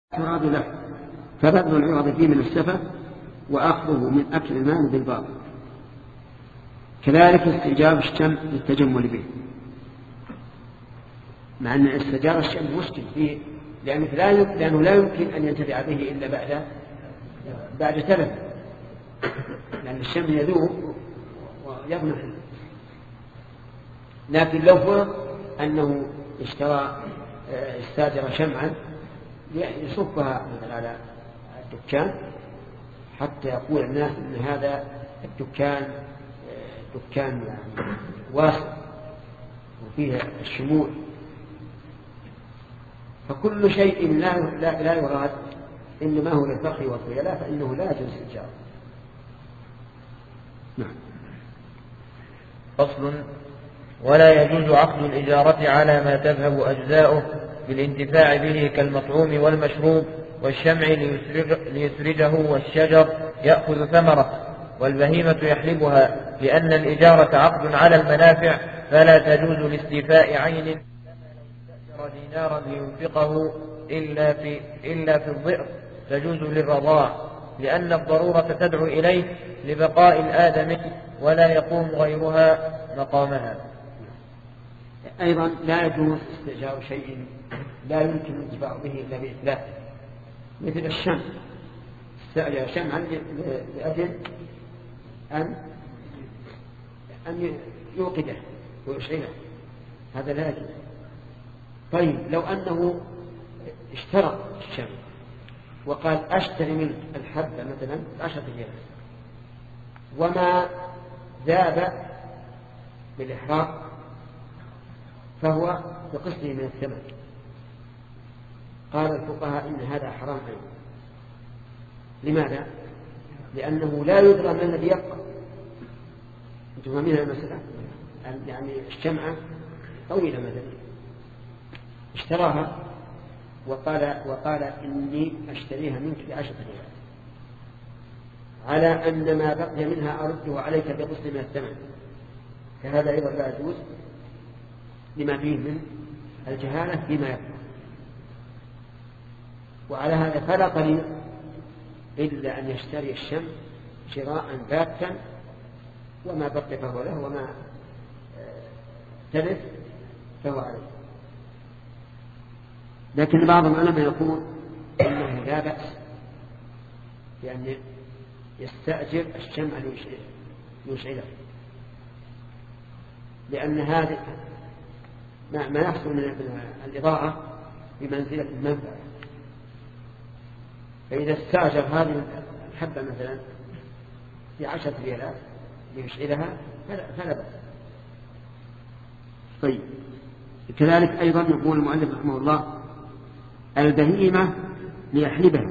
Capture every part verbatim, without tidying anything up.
يراد له، فبذل العوض فيه من السفة وأخذه من أكل المال بالباطل. كذلك استئجار الشمع للتجمل به، مع أن استئجار الشمع مشكل فيه، لأنه لا يمكن, لأنه لا يمكن أن ينتفع به إلا بعد بعد تلف، لأن الشمع يذوب ويضمح. لكن لو فرض أنه اشترى استاجر شمعا يصفها مثلا على الدكان حتى يقول الناس أن هذا الدكان دكان يعني واسع وفيه الشموع، فكل شيء لا لا, لا يراد إنما هو للفخر والخيلاء فإنه لا يجوز الإيجار. نعم. فصل: ولا يجوز عقد الإجارة على ما تذهب أجزاؤه بالانتفاع به كالمطعوم والمشروب والشمع ليسرجه والشجر يأخذ ثمره والبهيمة يحلبها، لأن الإجارة عقد على المنافع فلا تجوز لاستيفاء عين دينارا لينفقه إلا في, إلا في الضئر تجوز للرضاع، لأن الضرورة تدعو إليه لبقاء الآدم ولا يقوم غيرها مقامها. أيضا لا يجوز استئجار شيء لا يمكن الانتفاع به إلا بإتلافه، مثل الشمع، استأجر شمعا لأجل أن أن يوقده ويشعله، هذا لا يجوز. طيب لو أنه اشترى الشمع وقال أشتري منك الحبة مثلا عشرة ريال وما ذاب بالإحراق فهو بقسمه من الثمن، قال الفقهاء إن هذا حرام أيضا. لماذا؟ لأنه لا يدرى من الذي يبقى. أنتم فاهمين المسألة؟ يعني الشمعة طويلة مثلا اشتراها وقال, وقال إني أشتريها منك بعشرة ريال على أن ما بقي منها أرده عليك بقسط من الثمن، فهذا أيضا لا يجوز لما فيه من الجهالة فيما يبقى. وعلى هذا فلا طريق إلا أن يشتري الشمع شراء باتا وما بقي فهو له وما تلف فهو عليه. لكن بعض العلماء يقول إنه لا بأس لأن يستأجر الشمع ليشعله، لأن هذا ما يحصل من الإضاءة بمنزلة المنفعة، فإذا استأجر هذه الحبة مثلا بعشرة ريالات ليشعلها فلا بأس. طيب كذلك أيضا يقول المؤلف رحمه الله البهيمة ليحلبها،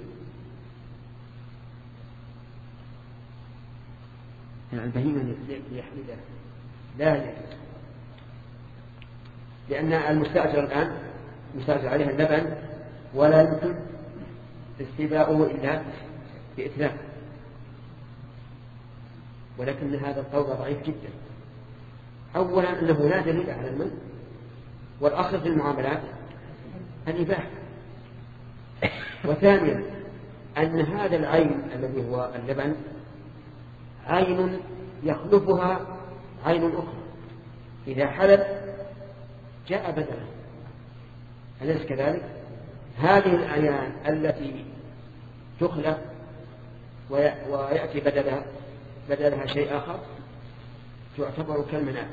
البهيمة ليحلبها لا يجوز، لأن المستأجر الآن مستأجر عليها اللبن ولا يمكن استباؤه إلا بإتلاف، ولكن هذا القول ضعيف جدا. أولا أنه لا دليل على المنع، والأصل في المعاملات الإباحة، وثانيا أن هذا العين الذي هو اللبن عين يخلفها عين أخرى، إذا حلب جاء بدلا، أليس كذلك؟ هذه الأعيان التي تخلف ويأتي بدلها بدلها شيء آخر تعتبر كالمنافع.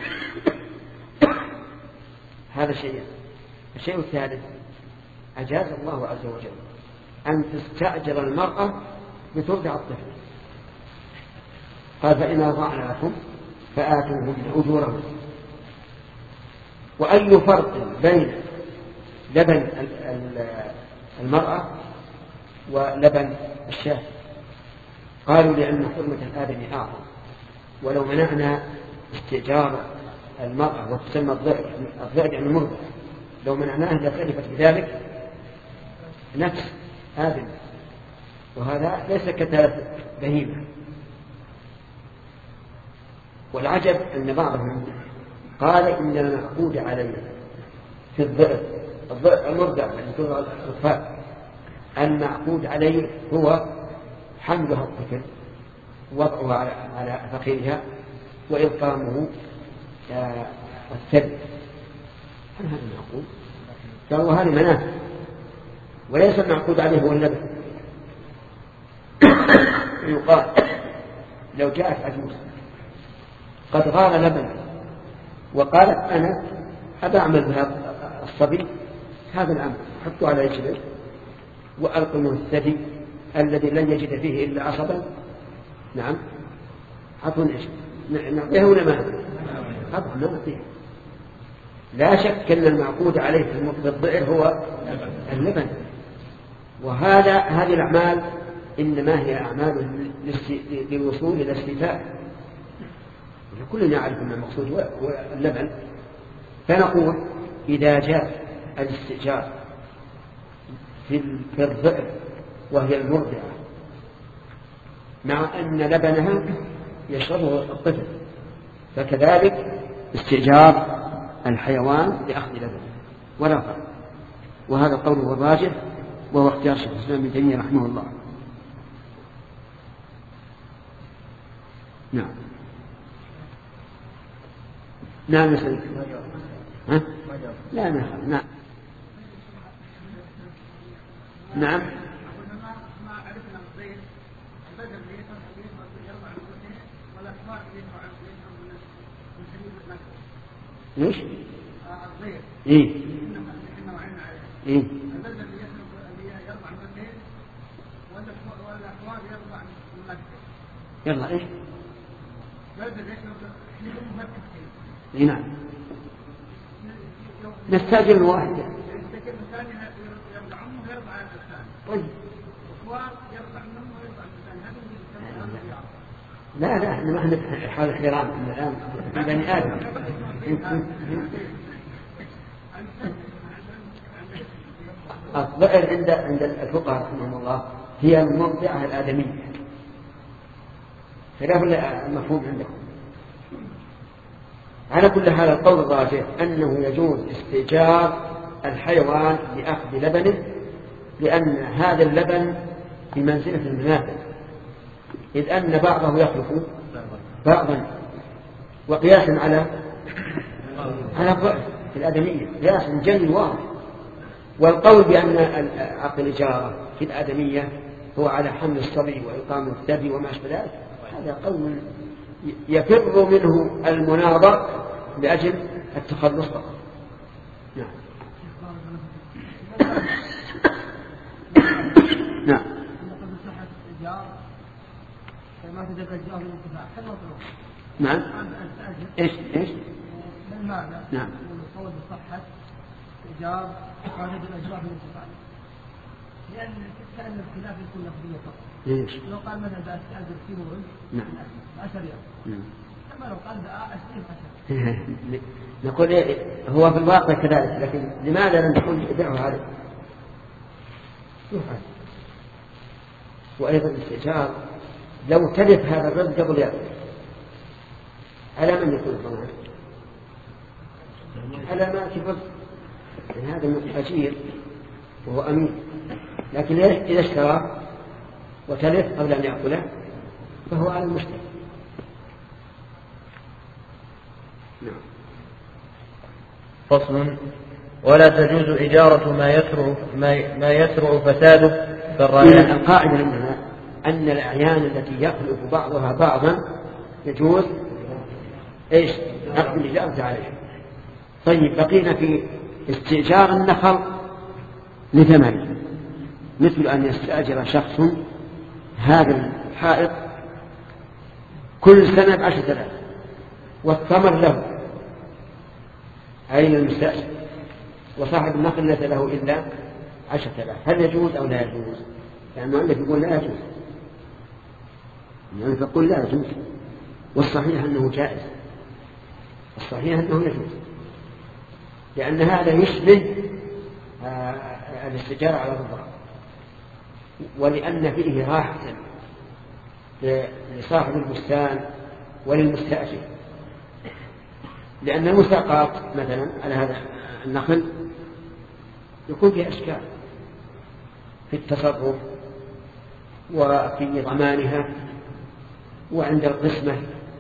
هذا شيء. الشيء الثالث أجاز الله عز وجل أن تستأجر المرأة لترضع الطفل، قال فإن أرضعن لكم فآتوهن أجورهن. وأي فرق بين لبن المرأة ولبن الشاة؟ قالوا لأن حرمة الآدم أعظم، ولو منعنا استئجار المرأة وتسمى الضئر، الضئر يعني مرضع، لو منعناه لخلفت بذلك نفس آدم، وهذا ليس كتلف بهيمة. والعجب أن بعضهم قال إن المعقود عليه في الضئر، الضئر المرضع يعني ترضع الأطفال، المعقود عليه هو حملها الطفل وضعها على فخذها وإلقامه الثلج. هل هذا المعقود؟ قالوا هذه منافع وليس المعقود عليه هو اللبن. يقال لو جاءت عجوز قد غار لبن وقالت أنا أبى أعمل بهذا الصبي هذا الأمر، حطوا على رجله وألقموا الثدي الذي لن يجد فيه إلا عصبا. نعم حطوا إيش نعطيه ولا ما طبعا ما نعطيه. لا شك أن المعقود عليه في الضئر هو اللبن. وهذا هذه الأعمال إنما هي أعمال للوصول إلى الاستيفاء، كلنا يعرف أن المقصود هو اللبن. فنقول إذا جاء الاستئجار في الضئر وهي المرضعة مع أن لبنها يشربه الطفل، فكذلك استئجار الحيوان لأخذ لبنه ولا فرق. وهذا القول هو الراجح وهو اختيار شيخ الإسلام ابن تيمية رحمه الله. نعم نعم نسألك ها؟ لا نعم نعم نعم ليش؟ إيه إيه يلا إيش؟ إيه نعم نستأجر الواحدة. طيب لا لا احنا ما احنا حال الحرام الآن في بني آدم. الضئر عند عند الفقهاء رحمهم الله هي المرضعة الآدمية خلاف المفهوم عندكم. على كل حال القول الراجح أنه يجوز استئجار الحيوان لأخذ لبنه، لأن هذا اللبن في منزلة المنافع، إذ أن بعضه يخلف بعضا، وقياسا على على الضعف في الآدمية قياس جلي واضح. والقول بأن عقد الإجارة في الآدمية هو على حمل الصبي وإقام الثدي وما أشبه ذلك، هذا قول يفر منه المناظر لأجل التخلص فقط. نعم نعم نعم ايش ايش نعم القول بصحة إيجار قاعدة الأجراء بالانتفاع، لأن كأن الخلاف يكون لفظية فقط. ليش؟ لو قال مثلا بأستأجر فيه ورد نعم عشر ريال، كما لو قال بأعشرين عشر. نقول هو في الواقع كذلك، لكن لماذا لم تكون بيعه هذا؟ يفعل. وأيضا الاستئجار لو تلف هذا الرد قبل يأكل على من يكون الضمان؟ على ما كفر، يعني هذا أجير وهو أمين، لكن إذا اشترى وتلف قبل أن يأكله فهو على المشتري. نعم. فصل: ولا تجوز إجارة ما يسرع ما يسرع فساده كالرهان. القاعدة منها أن الأعيان التي يخلف بعضها بعضا يجوز إيش؟ أخذ الإجارة عليها. طيب بقينا في استئجار النخل لثمنه، مثل أن يستأجر شخص هذا الحائط كل سنة بعشرة آلاف والثمر له أين المستأجر، وصاحب النخل ليس له إلا عشرة آلاف، هل يجوز أو لا يجوز؟ يعني المؤلف يقول لا يجوز، يعني تقول لا يجوز، والصحيح أنه جائز، الصحيح أنه يجوز، لأن هذا يشبه الاستئجار على الرضا، ولأن فيه راحة لصاحب البستان وللمستأجر، لأن المساقات مثلا على هذا النخل يكون فيه أشكال، في التصرف وفي ضمانها وعند القسمة،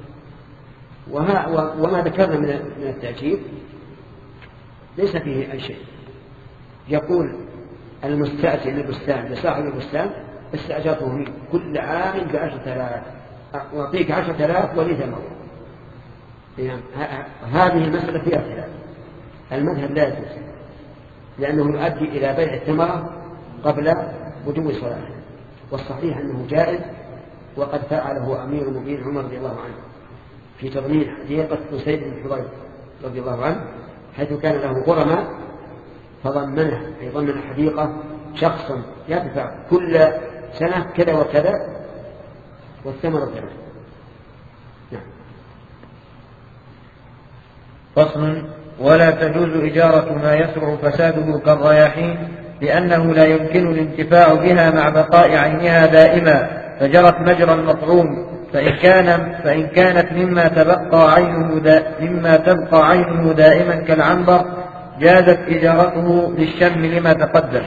وما ذكرنا من التأجير ليس فيه أي شيء. يقول المستأجر للبستان لصاحب البستان استأجرته منه كل عام بعشرة آلاف، أعطيك عشرة آلاف ولي ثمر. يعني هذه المسألة فيها خلاف، المذهب لا يجوز لأنه يؤدي إلى بيع الثمرة قبل وجوب صلاته، والصحيح أنه جائز، وقد فعله أمير المؤمنين عمر رضي الله عنه في تضمين حديقة أسيد بن حضير رضي الله عنه، حيث كان له غرماء فضمنه أي ضمن حديقة شخصا يدفع كل سنة كذا وكذا والثمرة كذا. نعم. فصل: ولا تجوز إجارة ما يسرع فساده كالرياحين، لأنه لا يمكن الانتفاع بها مع بقاء عينها دائما، فجرت مجرى المطعوم، فإن كان فإن كانت مما تبقى عينه دا مما تبقى عينه دائما كالعنبر جازت إجارته للشم لما تقدم.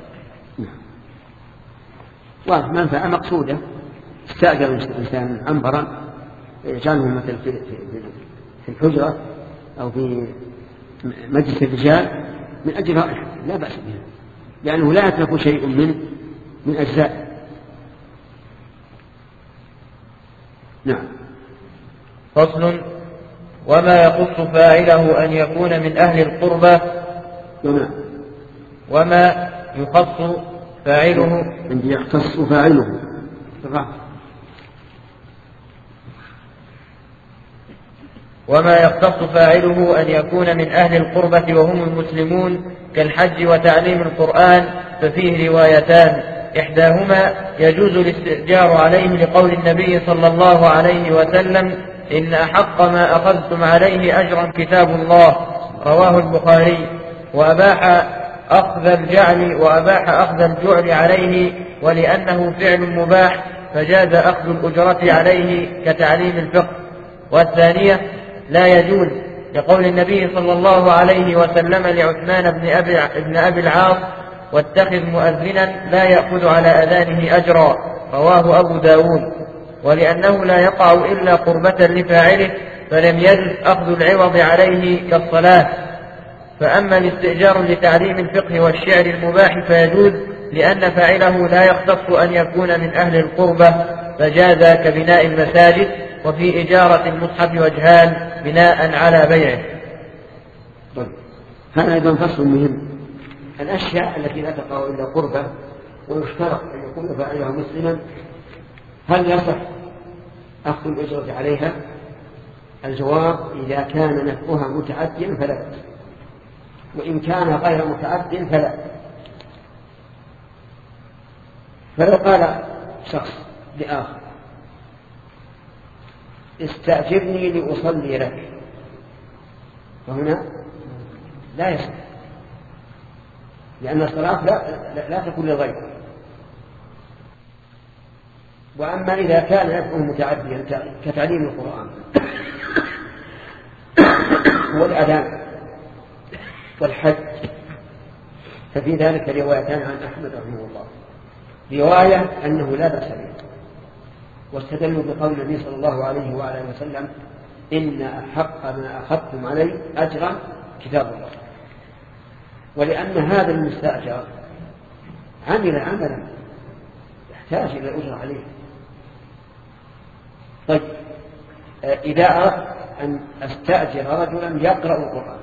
ومنفعة مقصودة، استأجر الإنسان عنبرا يجعله مثل في الحجرة أو في مجلس الرجال من أجل رائحة لا بأس بها، لأنه لا يترك شيء من من أجزاء. نعم. فصل: وما يخص فاعله أن يكون من أهل القربة. وما وما يخص فاعله عندي يختص فاعله وما يختص فاعله أن يكون من أهل القربة وهم المسلمون كالحج وتعليم القرآن، ففيه روايتان: إحداهما يجوز الاستئجار عليه لقول النبي صلى الله عليه وسلم: إن أحق ما أخذتم عليه أجرا كتاب الله، رواه البخاري، وأباح أخذ الجعل وأباح أخذ الجعل عليه ولأنه فعل مباح فجاز أخذ الأجرة عليه كتعليم الفقه. والثانية لا يجوز لقول النبي صلى الله عليه وسلم لعثمان بن أبي, بن أبي العاص: واتخذ مؤذنا لا يأخذ على أذانه أجرا، رواه أبو داود، ولأنه لا يقع إلا قربة لفاعله فلم يجوز أخذ العوض عليه كالصلاة. فأما الاستئجار لتعليم الفقه والشعر المباح فيجوز، لأن فاعله لا يختص أن يكون من أهل القربة، فجاز كبناء المساجد. وفي إجارة المصحف وجهان: بناء على بيعه. طيب. هذا أيضا فصل مهم. الأشياء التي لا تقع إلا قربة ويشترط أن يكون فاعلها مسلما، هل يصح أخذ الأجرة عليها؟ الجواب: إذا كان نفعها متعديا فلا، وإن كان غير متعد فلا. فلو قال شخص لآخر: استأجرني لأصلي لك، فهنا لا يصح، لأن الصلاة لا, لا, لا تكون للغير. وأما إذا كان نفعه متعديا كتعليم القرآن والأذان والحج، ففي ذلك روايتان عن أحمد رحمه الله: رواية أنه لا بأس به، واستدلوا بقول النبي صلى الله عليه وآله وسلم: إن أحق ما أخذتم عليه أجرا كتاب الله، ولأن هذا المستأجر عمل عملا يحتاج إلى الأجر عليه. طيب، إذا أردت أن أستأجر رجلا يقرأ القرآن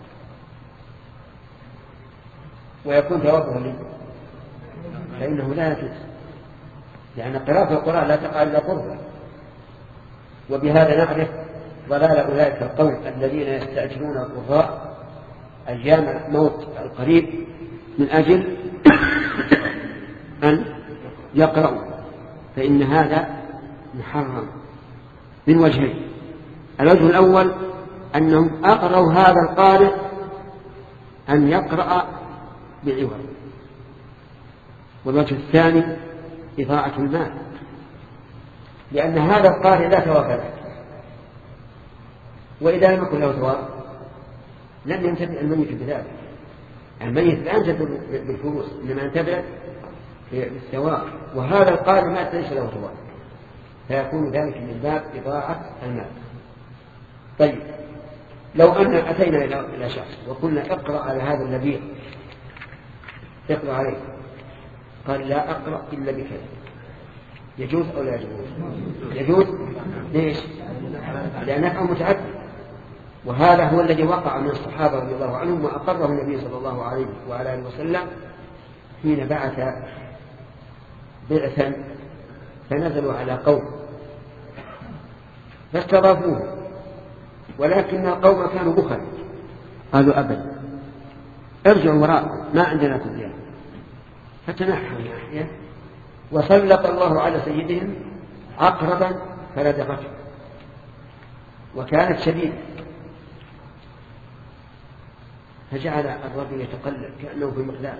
ويكون ثوابه لي، فإنه لا يجوز، لأن قراءة القرآن لا تقع إلا قربا. وبهذا نعرف ضلال أولئك القوم الذين يستأجرون القراء أيام موت القريب من أجل أن يقرأوا، فإن هذا محرم من وجهين: الوجه الأول أنهم أقرأوا هذا القارئ أن يقرأ بعوض، والوجه الثاني إضاعة المال، لأن هذا القارئ لا ثواب له، وإذا لم يكن له ثواب لم ينتفع الميت بذلك. الميت لا ينتفع بالفلوس، إنما ينتفع بالثواب، وهذا القادر ما ليس له ثواب، فيكون ذلك من باب إضاعة المال. طيب لو أن أتينا إلى شخص وقلنا اقرأ على هذا النبي، اقرأ عليه، قال لا أقرأ إلا بكذا، يجوز أو لا يجوز؟ يجوز. ليش؟ لأن نفعه متعدد، وهذا هو الذي وقع من الصحابة رضي الله عنهم وأقره النبي صلى الله عليه وعلى آله وسلم حين بعث بعثا فنزلوا على قوم فاستضافوه، ولكن القوم كانوا بخل، قالوا أبدا ارجعوا وراء ما عندنا تبيان، فتنحوا ناحية وسلط الله على سيدهم عقربا فلدغته وكانت شديدة، فجعل الرجل يتقلب كأنه في مقلاة،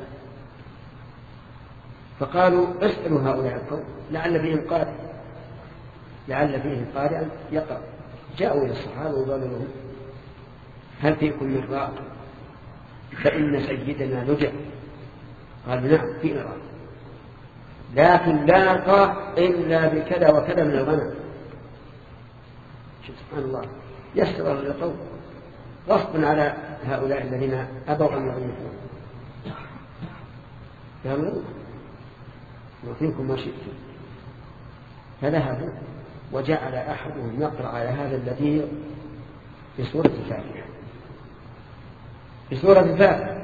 فقالوا اسألوا هؤلاء القوم لعل فيهم قارئ لعل فيهم قارئا يقرأ. جاءوا إلى الصحابة وقالوا لهم هل فيكم من راء فإن سيدنا لجأ؟ قالوا نعم فينا راء، لكن لا نقرأ إلا بكذا وكذا من الغنم. سبحان الله، يسر للقوم غصبا على هؤلاء الذين أبوا أن يضيفون، قالوا نعطيكم ما شئتم، فذهبوا وجعل أحدهم يقرأ على هذا الذي في سورة الفاتحة في سورة الفاتحة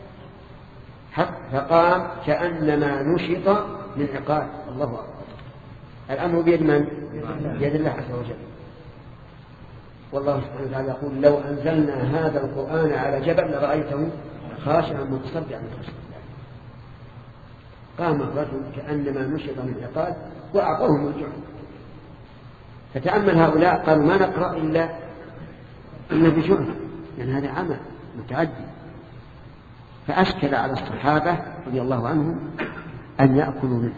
فقام كأنما نشط من عقال. الله أكبر. الأمر بيد من؟ بيد الله عز وجل. والله سبحانه وتعالى يقول لو أنزلنا هذا القرآن على جبل لرأيته خاشعا متصدعا من خشية الله. قام الرجل كأنما نشط من عقال وأعطوهم الجعل. فتأمل هؤلاء قالوا ما نقرأ إلا إلا بجعل، لأن هذا عمل متعدي. فأشكل على الصحابة رضي الله عنهم أن يأكلوا منه،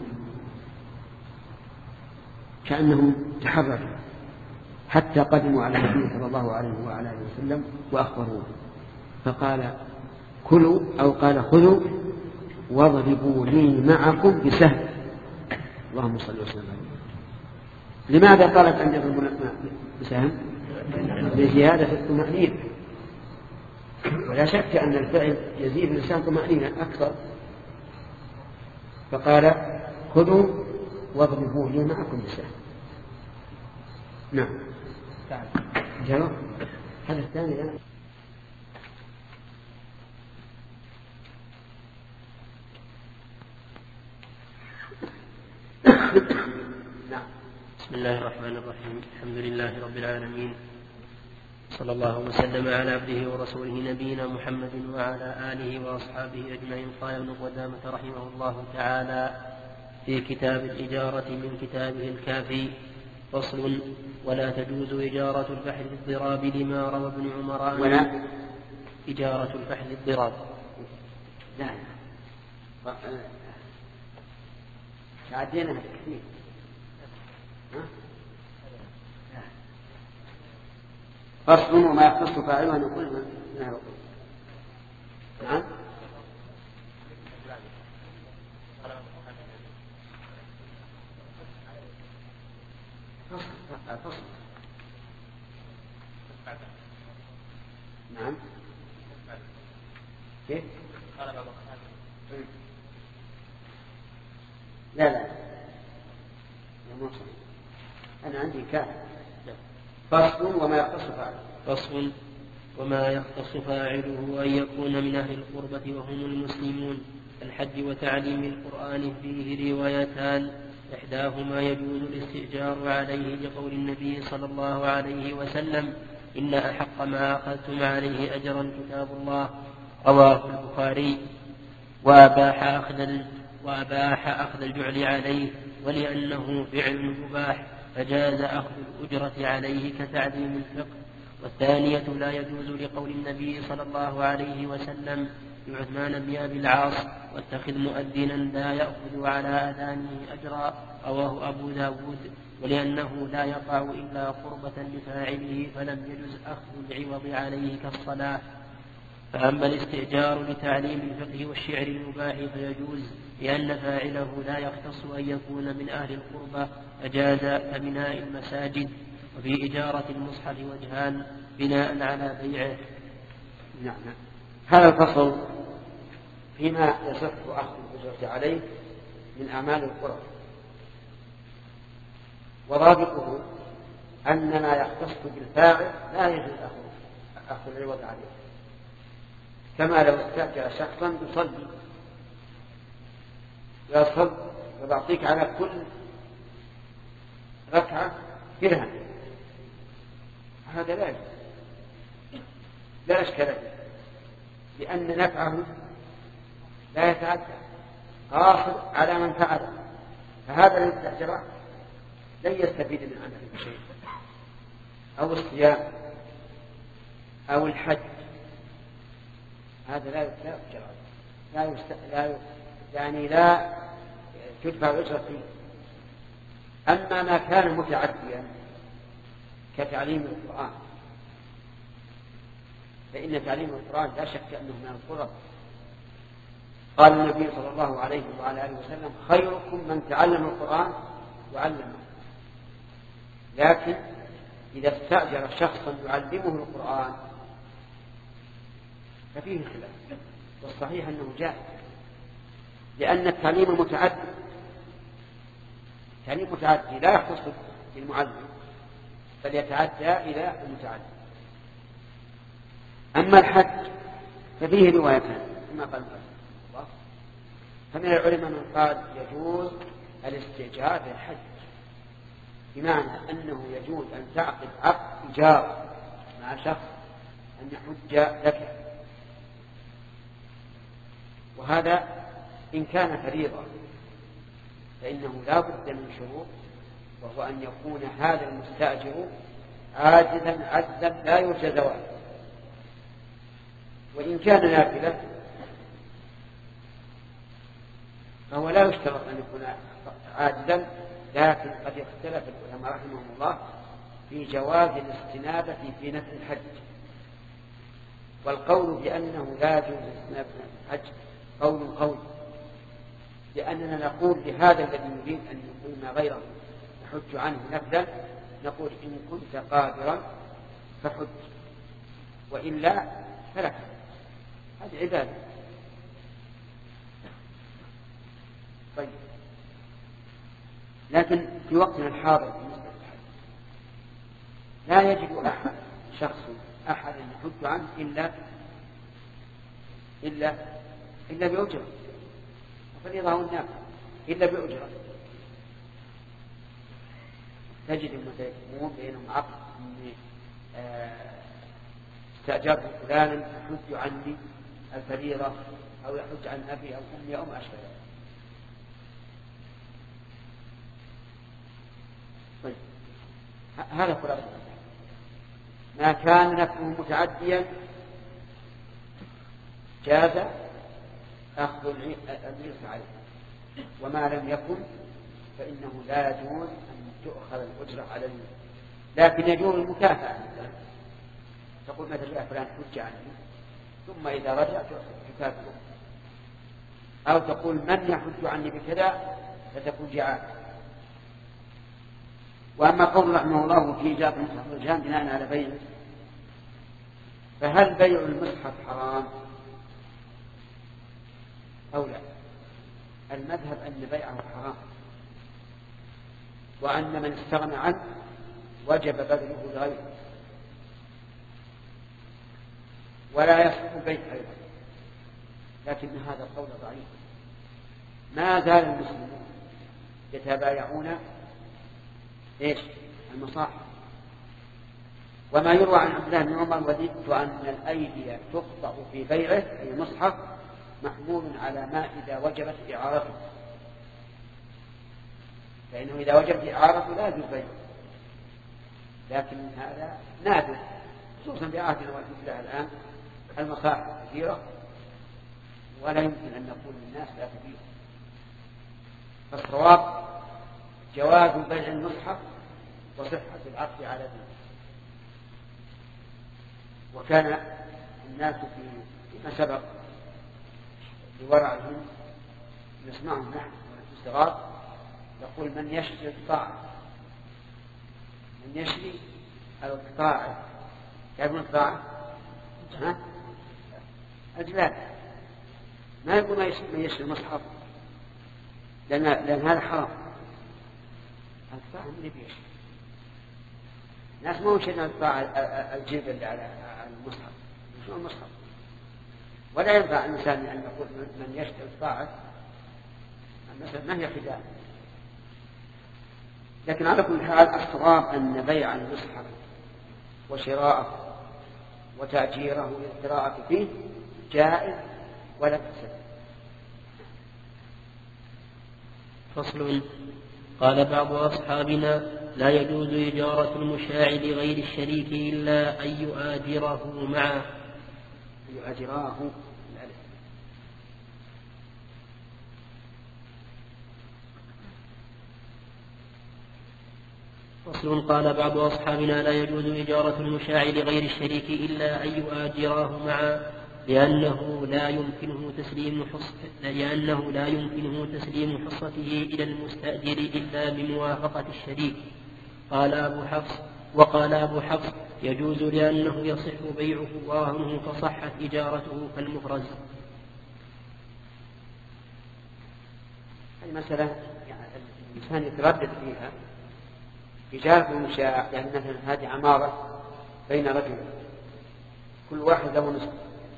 كأنهم تحركوا حتى قدموا على النبي صلى الله عليه وعلى آله وسلم وأخبروه، فقال كلوا أو قال خذوا واضربوا لي معكم بسهم. اللهم صل وسلم عليه. لماذا قالت أن يضربوا بسهم؟ لزيادة الطمأنينة، ولا شك أن الفعل يزيد الإنسان طمأنينة أكثر، فقال خذوا واضربوا لي معكم بسهم. نعم جلو هذا الثاني لا. بسم الله الرحمن الرحيم. الحمد لله رب العالمين، صلى الله وسلم على عبده ورسوله نبينا محمد وعلى آله وأصحابه أجمعين. قال ابن قدامة رحمه الله تعالى في كتاب الإجارة من كتابه الكافي: فصل: ولا تجوز إجارة الفحل الضراب لما روى ابن عمر ولا إجارة الفحل الضراب. لا تعدينا كثير. فصل وما يختص فاعله أن يقول نعم. نعم فصل نعم كيف؟ لا لا يا موسى أنا عندي كافر. فصل وما يختص فاعله. فصل وما يختص فاعله أن يكون من أهل القربة وهم المسلمون. الحج وتعليم القرآن فيه روايتان: إحداهما يجوز الاستئجار عليه لقول النبي صلى الله عليه وسلم: إن أحق ما أخذتم عليه أجرا كتاب الله، رواه البخاري. وأباح أخذ وأباح أخذ الجعل عليه، ولأنه فعل مباح فجاز أخذ الأجرة عليه كتعليم الفقه. والثانية لا يجوز لقول النبي صلى الله عليه وسلم لعثمان بن أبي العاص: واتخذ مؤذنا لا يأخذ على أذانه أجرا، رواه أبو داود. ولأنه لا يقع إلا قربة لفاعله فلم يجز أخذ العوض عليه كالصلاة. فأما الاستئجار لتعليم الفقه والشعر المباح فيجوز لأن فاعله لا يختص أن يكون من أهل القربى أجاز كبناء المساجد. وفي إجارة المصحف وجهان بناء على بيعه. نعم. هذا الفصل فيما يصح أخذ الأجرة عليه من أعمال القرى، وضابطه أن ما يختص بالفاعل لا يجوز أخذ العوض عليه، كما لو استأجر شخصا يصلي يصل وبعطيك على كل ركعة درهم، هذا لا يجوز، لا أشكال فيه، لأن نفعه لا يتعدى قاصر على من فعله، فهذا المستأجر لن يستفيد من عمله شيء، أو الصيام أو الحج، هذا لا يستأجر، لا يست... لا يعني لا تدفع الأجرة فيه. أما ما كان متعديا كتعليم القرآن فإن تعليم القرآن لا شك أنه من القرب. قال النبي صلى الله عليه وعلى آله وسلم: خيركم من تعلم القرآن وعلمه. لكن إذا استأجر شخصا يعلمه القرآن ففيه خلاف، والصحيح أنه جائز، لأن التعليم متعدي، تعليم متعدي لا يختص بالمعلم بل يتعدى إلى المتعدي. أما الحج ففيه روايتان كما قال الله، فمن العلماء من قال يجوز الاستئجار للحج، بمعنى أنه يجوز أن تعقد عقد إيجار مع شخص أن يحج لك، وهذا إن كان فريضة فإنه لا بد من شروط، وهو أن يكون هذا المستأجر عاجزا عجزا لا يرجى زواله، وإن كان نافلة فهو لا يشترط أن يكون عاجزا، لكن قد يختلف العلماء رحمهم الله في جواز الاستنابة في نفس الحج، والقول بأنه لا يجوز الاستنابة في نفس الحج قول قوي، لأننا نقول لهذا الذي يريد أن يقيم غيره يحج عنه نفلا، نقول إن كنت قادرا فحج، وإلا فلك، هذه عبادة. طيب، لكن في وقتنا الحاضر بالنسبة للحج لا يجد أحد شخص أحد يحج عنه إلا إلا إلا بأجرة، وفريضة الناس إلا بأجرة. تجد المتيممون بينهم عقد أني استأجرت فلانا يحج عني الفريضة أو يحج عن أبي أو أمي أو ما أشبه ذلك. طيب، هذا خلاصة ما كان نفعه متعديا جاز أخذ العرس عليه، وما لم يكن فإنه لا يجوز أن تؤخذ الأجرة على العرس، لكن يجوز المكافأة. مثلا تقول مثلا يا فلان حج عني، ثم إذا رجع تكافئه، أو تقول من يحج عني بكذا فتكون جعالة. وأما قول رحمه الله في إجابة المصحف والجهان بناء على بيعه، فهل بيع المصحف حرام أو لا؟ المذهب أن بيعه حرام، وأن من استغنى عنه وجب بذله لغيره، ولا يصح البيع أيضا، لكن هذا القول ضعيف. ما زال المسلمون يتبايعون إيش؟ المصاحف. وما يروى عن عبد الله بن عمر: وددت أن الأيدي تقطع في بيعه أي مصحف محمول على ما إذا وجبت إعارته، فإنه إذا وجبت إعارته لا يجوز بيعه، لكن هذا نادر، خصوصا في عهدنا والإسلام الآن المصاحف كثيرة ولا يمكن أن نقول للناس لا تبيع. فالصواب جواز بيع المصحف وصحة العقد على ذلك. وكان الناس في فيما سبق بورعهم نسمعهم نحن الصغار يقول من يشري القطاع، من يشري القطاع، يعرفون القطاع؟ ها؟ أجلال، ما يقول من يشري المصحف لأن, لأن هذا حرام. القطاع من يشري الناس ما هو شيء القطاع الجلد اللي على المصحف، شو المصحف؟ ولا ينفع الإنسان أن يقول من يشتري الطاعة، المسألة ما هي خداع. لكن على كل حال الصواب أن بيع المصحف وشراءه وتأجيره والقراءة فيه جائز ولا بأس. فصل. قال بعض أصحابنا لا يجوز إجارة المشاع لغير الشريك إلا أن يؤاجره معه. يؤاجراه فصل. قال بعض أصحابنا لا يجوز إجارة المشاع لغير الشريك إلا أن يؤاجراه معه لأنه لا يمكنه تسليم حص... لأنه لا يمكنه تسليم حصته إلى المستأجر إلا بموافقة الشريك. قال أبو حفص وقال أبو حفص يجوز لأنه يصح بيعه ورهنه فصحت إجارته كالمفرز. المسألة يعني الإنسان يتردد فيها. إجارة المشاع يعني مثلا هذه عمارة بين رجل كل واحد له نصف،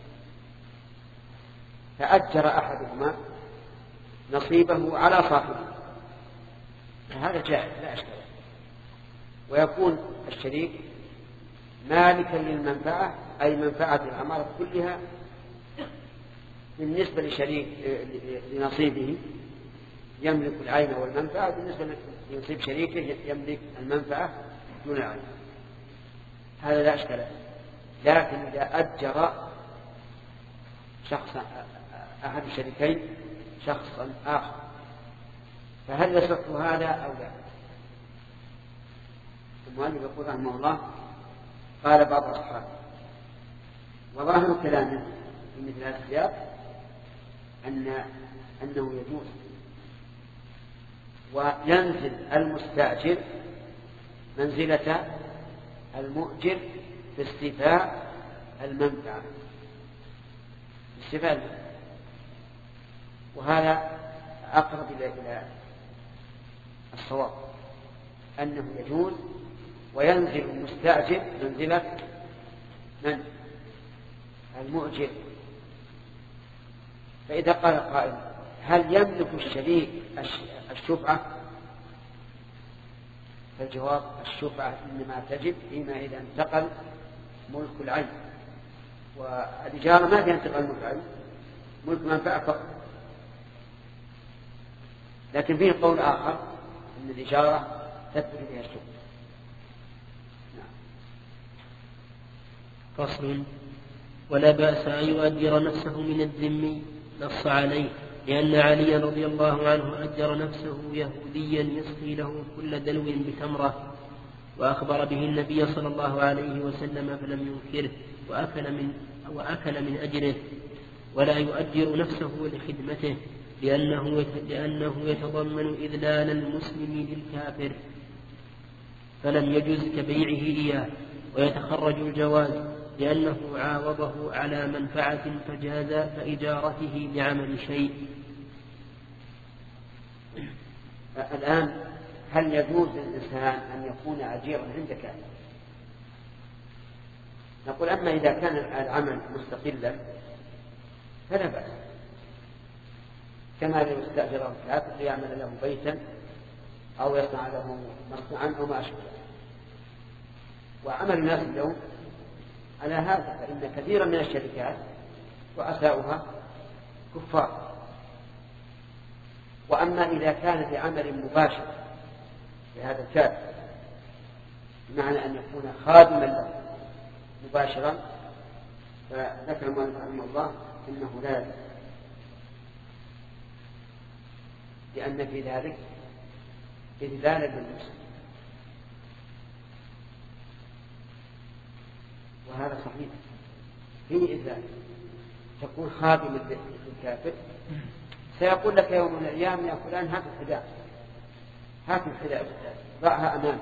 فأجر أحدهما نصيبه على صاحبه، فهذا جائز لا أشكال، ويكون الشريك مالكا للمنفعة أي منفعة العمارة كلها بالنسبة لشريك لنصيبه يملك العين والمنفعة، بالنسبة لنصيب شريكه يملك المنفعة دون العين. هذا لا أشكال. لكن إذا أجر شخصا أحد الشريكين شخصا آخر فهل يصح هذا أو لا؟ المؤلف يقول رحمه الله قال بعض أصحابه وظاهر كلامه في مثل هذا السياق أن أنه يجوز وينزل المستأجر منزلة المؤجر في استيفاء المنفعة، استيفاء المنفعة. وهذا أقرب إلى الصواب أنه يجوز وينزل المستأجر منزلة من؟ المؤجر. فإذا قال قائل هل يملك الشريك الشفعة؟ فالجواب الشفعة إنما تجب فيما إذا انتقل ملك العين، والإجارة ما فيها انتقال ملك العين، ملك منفعة فقط. لكن فيه قول آخر أن الإجارة تثبت بها الشفعة. فصل. ولا بأس أن يؤجر نفسه من الذمي نص عليه، لأن علي رضي الله عنه أجر نفسه يهوديا يسقي له كل دلو بتمرة، وأخبر به النبي صلى الله عليه وسلم فلم ينكره وأكل من, وأكل من أجره. ولا يؤجر نفسه لخدمته لأنه, لأنه يتضمن إذلال المسلم للكافر فلم يجز كبيعه إياه، ويتخرج الجواز لأنه عاوضه على منفعة فجاز كإجارته لعمل شيء. الآن هل يجوز للإنسان أن يكون أجيرا عند كافر؟ نقول أما إذا كان العمل مستقلا فلا بأس، كما لو استأجره الكافر ليعمل له بيتا أو يصنع له مصنعا أو ما أشبه. وعمل الناس اليوم على هذا، فإن كثيرا من الشركات رؤساؤها كفار. وأما إذا كان بعمل مباشر لهذا الكافر بمعنى أن يكون خادما له مباشرا فذكر المؤلف رحمه الله إنه لا يجوز، لأن في ذلك إذلالا للمسلم، وهذا صحيح فيه إذلال. تكون خادم للكافر سيقول لك يوم من الأيام يا فلان هات الحذاء هات الحذاء ضعها أمامك،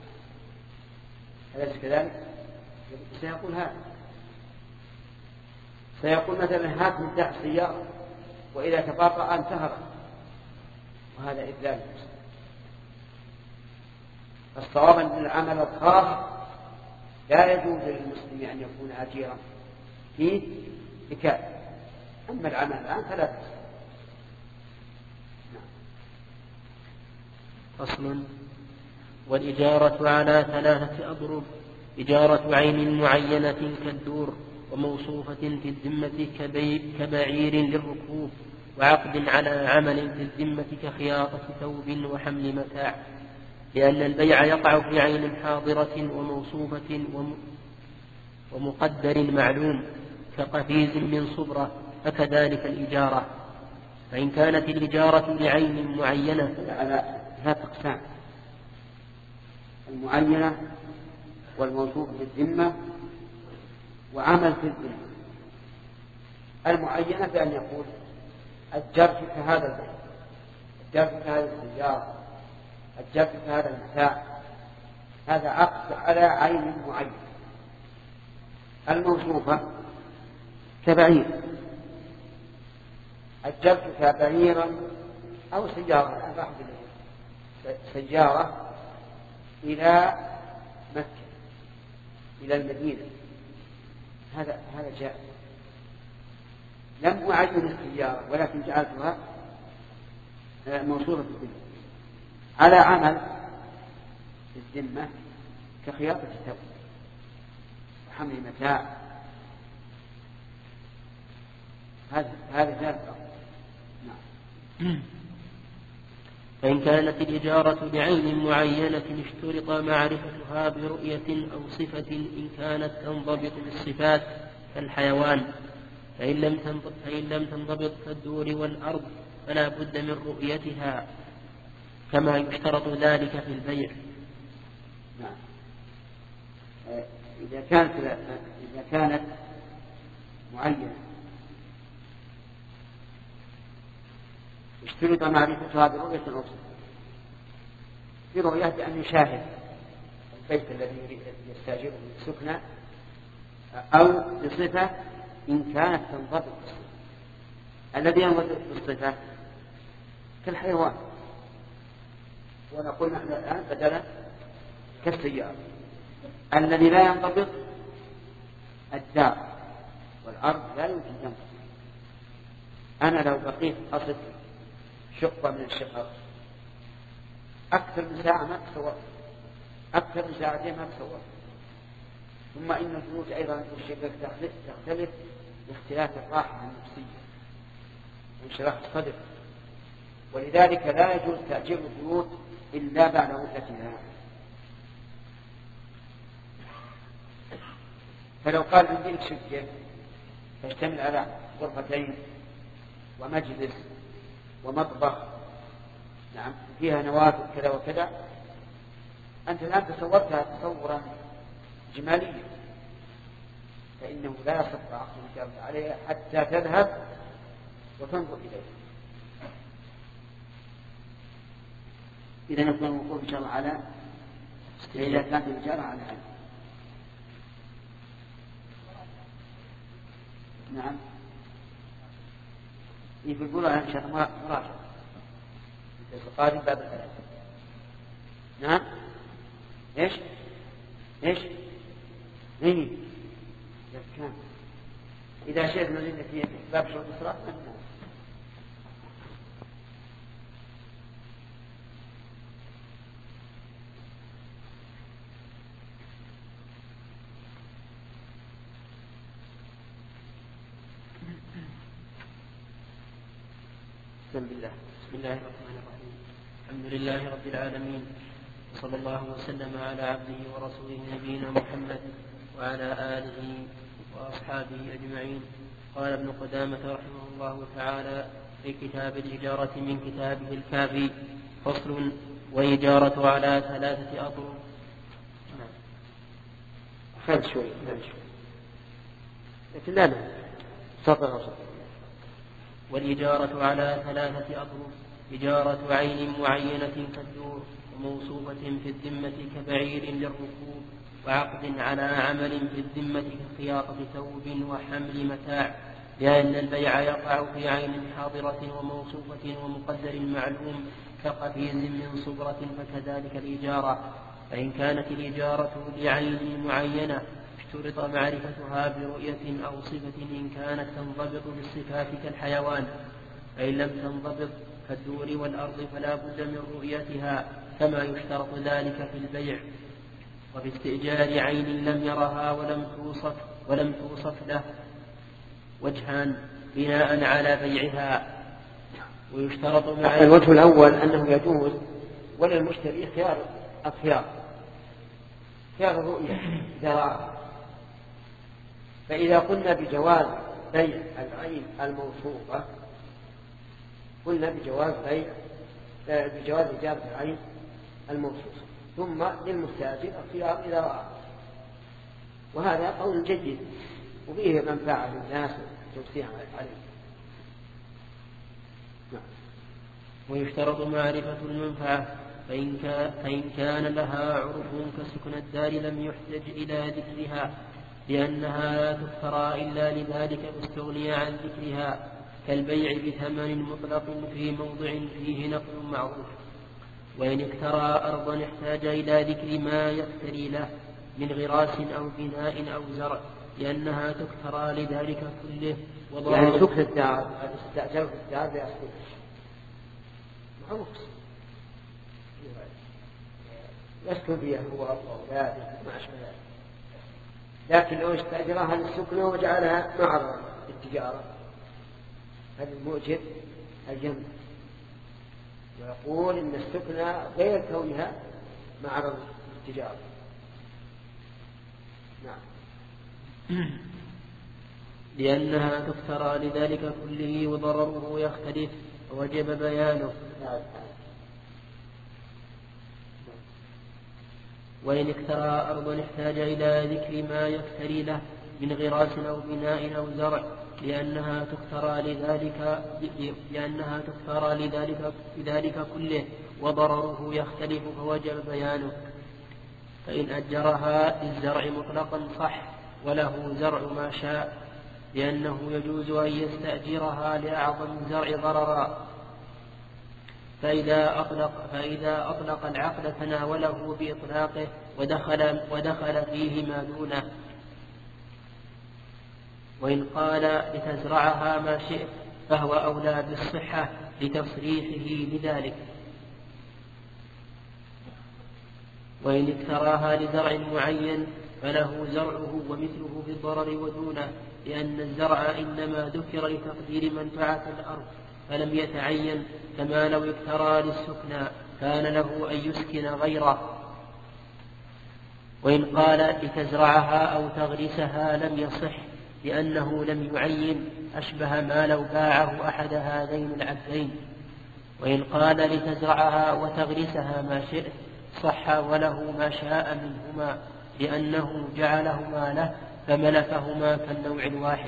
أليس كذلك؟ سيقول هذا. سيقول مثلا هات مفتاح السيارة وإذا تباطأ انتهر، وهذا إذلال. الصواب أن العمل الخاص لا يجوز للمسلم أن يكون أجيرا فيه بكافر، أما العمل الآن فلا بأس. فصل. والإجارة على ثلاثة أضرب: إجارة عين معينة كالدور، وموصوفة في الذمة كبعير للركوب، وعقد على عمل في الذمة كخياطة ثوب وحمل متاع، لأن البيع يقع في عين حاضرة وموصوفة ومقدر معلوم كقفيز من صبرة، فكذلك الإجارة. فإن كانت الإجارة لعين معينة على ثلاث أقسام: المعينة والموصوف بالذمة وعمل في الذمة. المعينة بأن يقول أجرتك هذا البيت، أجرتك هذه السيارة، أجرتك هذا المتاع، هذا عقد على عين معينة. الموصوفة كبعير، أجرتك بعيرا أو سيارة سيارة إلى مكة إلى المدينة، هذا هذا جاء. لم أعين السيارة ولكن جعلتها موصولة بالذمة على عمل الذمة كخياطة الثوب وحمل متاع، هذا هذا جاء. نعم. فإن كانت الإجارة بعين معينة اشترط معرفتها برؤية أو صفة إن كانت تنضبط بالصفات كالحيوان، فإن لم تنضبط, فإن لم تنضبط كالدور والأرض فلا بد من رؤيتها، كما يشترط ذلك في البيع. نعم. إذا كانت إذا كانت معينة اشترط معرفتها برؤية أو صفة. في رؤية بأن يشاهد البيت الذي يريد يستأجره للسكنى، أو بصفة إن كانت تنضبط بالصفة. الذي ينضبط بالصفة كالحيوان، ونقول نحن الآن بدلا كالسيارة. الذي لا ينضبط الدار والأرض لا يمكن تنضبط. أنا لو بقيت أصف شقة من الشقق أكثر من ساعة ما تصور، أكثر من ساعتين ما تصور. ثم إن البيوت أيضا في الشقق تختلف باختلاف الراحة النفسية وانشراح الصدر، ولذلك لا يجوز تأجير البيوت إلا بعد مدتها. فلو قال من تلك شقة تشتمل على غرفتين ومجلس ومطبخ، نعم، فيها نوافذ كذا وكذا، أنت الآن تصورتها تصورا جماليا، فإنه لا يصح عقد الإجارة عليها حتى تذهب وتنظر إليه. إذا نكون الوقوف إن شاء الله على إذا كانت الإجارة على عين. نعم. يقولون إن شاء الله مراجعة القادم باب الثلاثة. نعم. إيش إيش إيه كان إذا شئت نزلنا في باب شروط الصلاة. بسم الله. بسم الله الرحمن الرحيم. الحمد لله رب العالمين، وصلى الله وسلم على عبده ورسوله نبينا محمد وعلى آله وأصحابه أجمعين. قال ابن قدامة رحمه الله تعالى في كتاب الإجارة من كتابه الكافي: فصل: وإجارة على ثلاثة أضرب. خذ شوي خذ شوي لكن لا لا سطر سطر. والإجارة على ثلاثة أطرق: إجارة عين معينة كالدور، وموصوفة في الذمة كبعير للركوب، وعقد على عمل في الذمة كخياطة ثوب وحمل متاع، لأن البيع يقع في عين حاضرة وموصوفة ومقدر معلوم كقفيز من صبرة، فكذلك الإجارة. فإن كانت الإجارة لعين معينة اشترط معرفتها برؤية أو صفة إن كانت تنضبط بالصفات كالحيوان، فإن لم تنضبط كالدور والأرض فلا بد من رؤيتها، كما يشترط ذلك في البيع. وفي استئجار عين لم يرها ولم توصف, ولم توصف له وجهان بناء على بيعها. ويشترط مع الوجه الأول أنه يجوز وللمشتري خيار الخيار خيار الرؤية إذا رأى. فإذا قلنا بجواز بيع العين الموصوفة قلنا بجواز بيع بجواز إجابة العين الموصوفة، ثم للمستأجر الخيار إذا رأى. وهذا قول جيد وفيه منفعة للناس وتوسيع عليه. ويشترط معرفة المنفعة، فإن كان, فإن كان لها عرف كسكن الدار لم يحتج إلى ذكرها، لأنها لا تفترى إلا لذلك واستغني عن ذكرها، كالبيع بثمن مطلق في موضع فيه نقل معروف. وإن اكترى أرضا احتاج إلى ذكر ما يفتري له من غراس أو بناء أو زرع، لأنها تكترى لذلك كله. يعني سكن الدار استأجر في الدار بأسكن معروف يسكن فيها هو وأولاده ما أشبه ذلك. لكن لو استأجرها للسكنة وجعلها معرض للتجارة هذا الموجب الجنة، ويقول إن السكنة غير كونها معرض للتجارة. نعم. لأنها تفترى لذلك كله وضرره يختلف ووجب بيانه. وإن اكترى أرضا احتاج إلى ذكر ما يفتري له من غراس أو بناء أو زرع، لأنها تكترى لذلك لأنها تكترى لذلك لذلك كله وضرره يختلف فوجب بيانه. فإن أجرها للزرع مطلقا صح وله زرع ما شاء، لأنه يجوز أن يستأجرها لأعظم الزرع ضررا، فإذا أطلق, فإذا أطلق العقد تناوله بإطلاقه ودخل, ودخل فيه ما دونه. وإن قال لتزرعها ما شئت فهو أولى بالصحة لتصريحه بذلك. وإن اكتراها لزرع معين فله زرعه ومثله في الضرر ودونه، لأن الزرع إنما ذكر لتقدير منفعة الأرض فلم يتعين، كما لو اكترى للسكنى كان له أن يسكن غيره. وإن قال لتزرعها أو تغرسها لم يصح، لأنه لم يعين، أشبه ما لو باعه أحد هذين العبدين. وإن قال لتزرعها وتغرسها ما شئت صح وله ما شاء منهما، لأنه جعلهما له فملكهما كالنوع الواحد.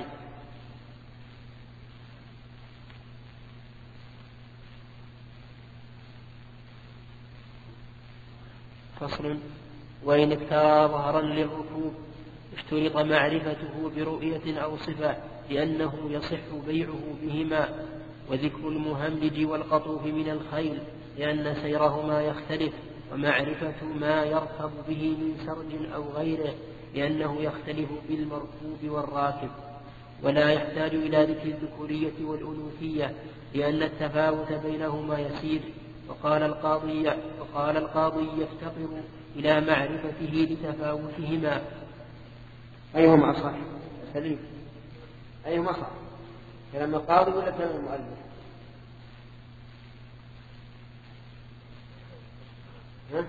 فصل. وإن اكترى ظهرا للركوب اشترط معرفته برؤية أو صفة، لأنه يصح بيعه بهما، وذكر المهمج والقطوف من الخيل لأن سيرهما يختلف، ومعرفة ما يركب به من سرج أو غيره لأنه يختلف بالمركوب والراكب. ولا يحتاج إلى ذكر الذكورية والأنوثية لأن التفاوت بينهما يسير. وقال القاضي, وقال القاضي يفتقر إلى معرفته لتفاوتهما. أيهما صح؟ سليم. أيهما صح؟ كلام القاضي ولا كلام المؤلف؟ ها؟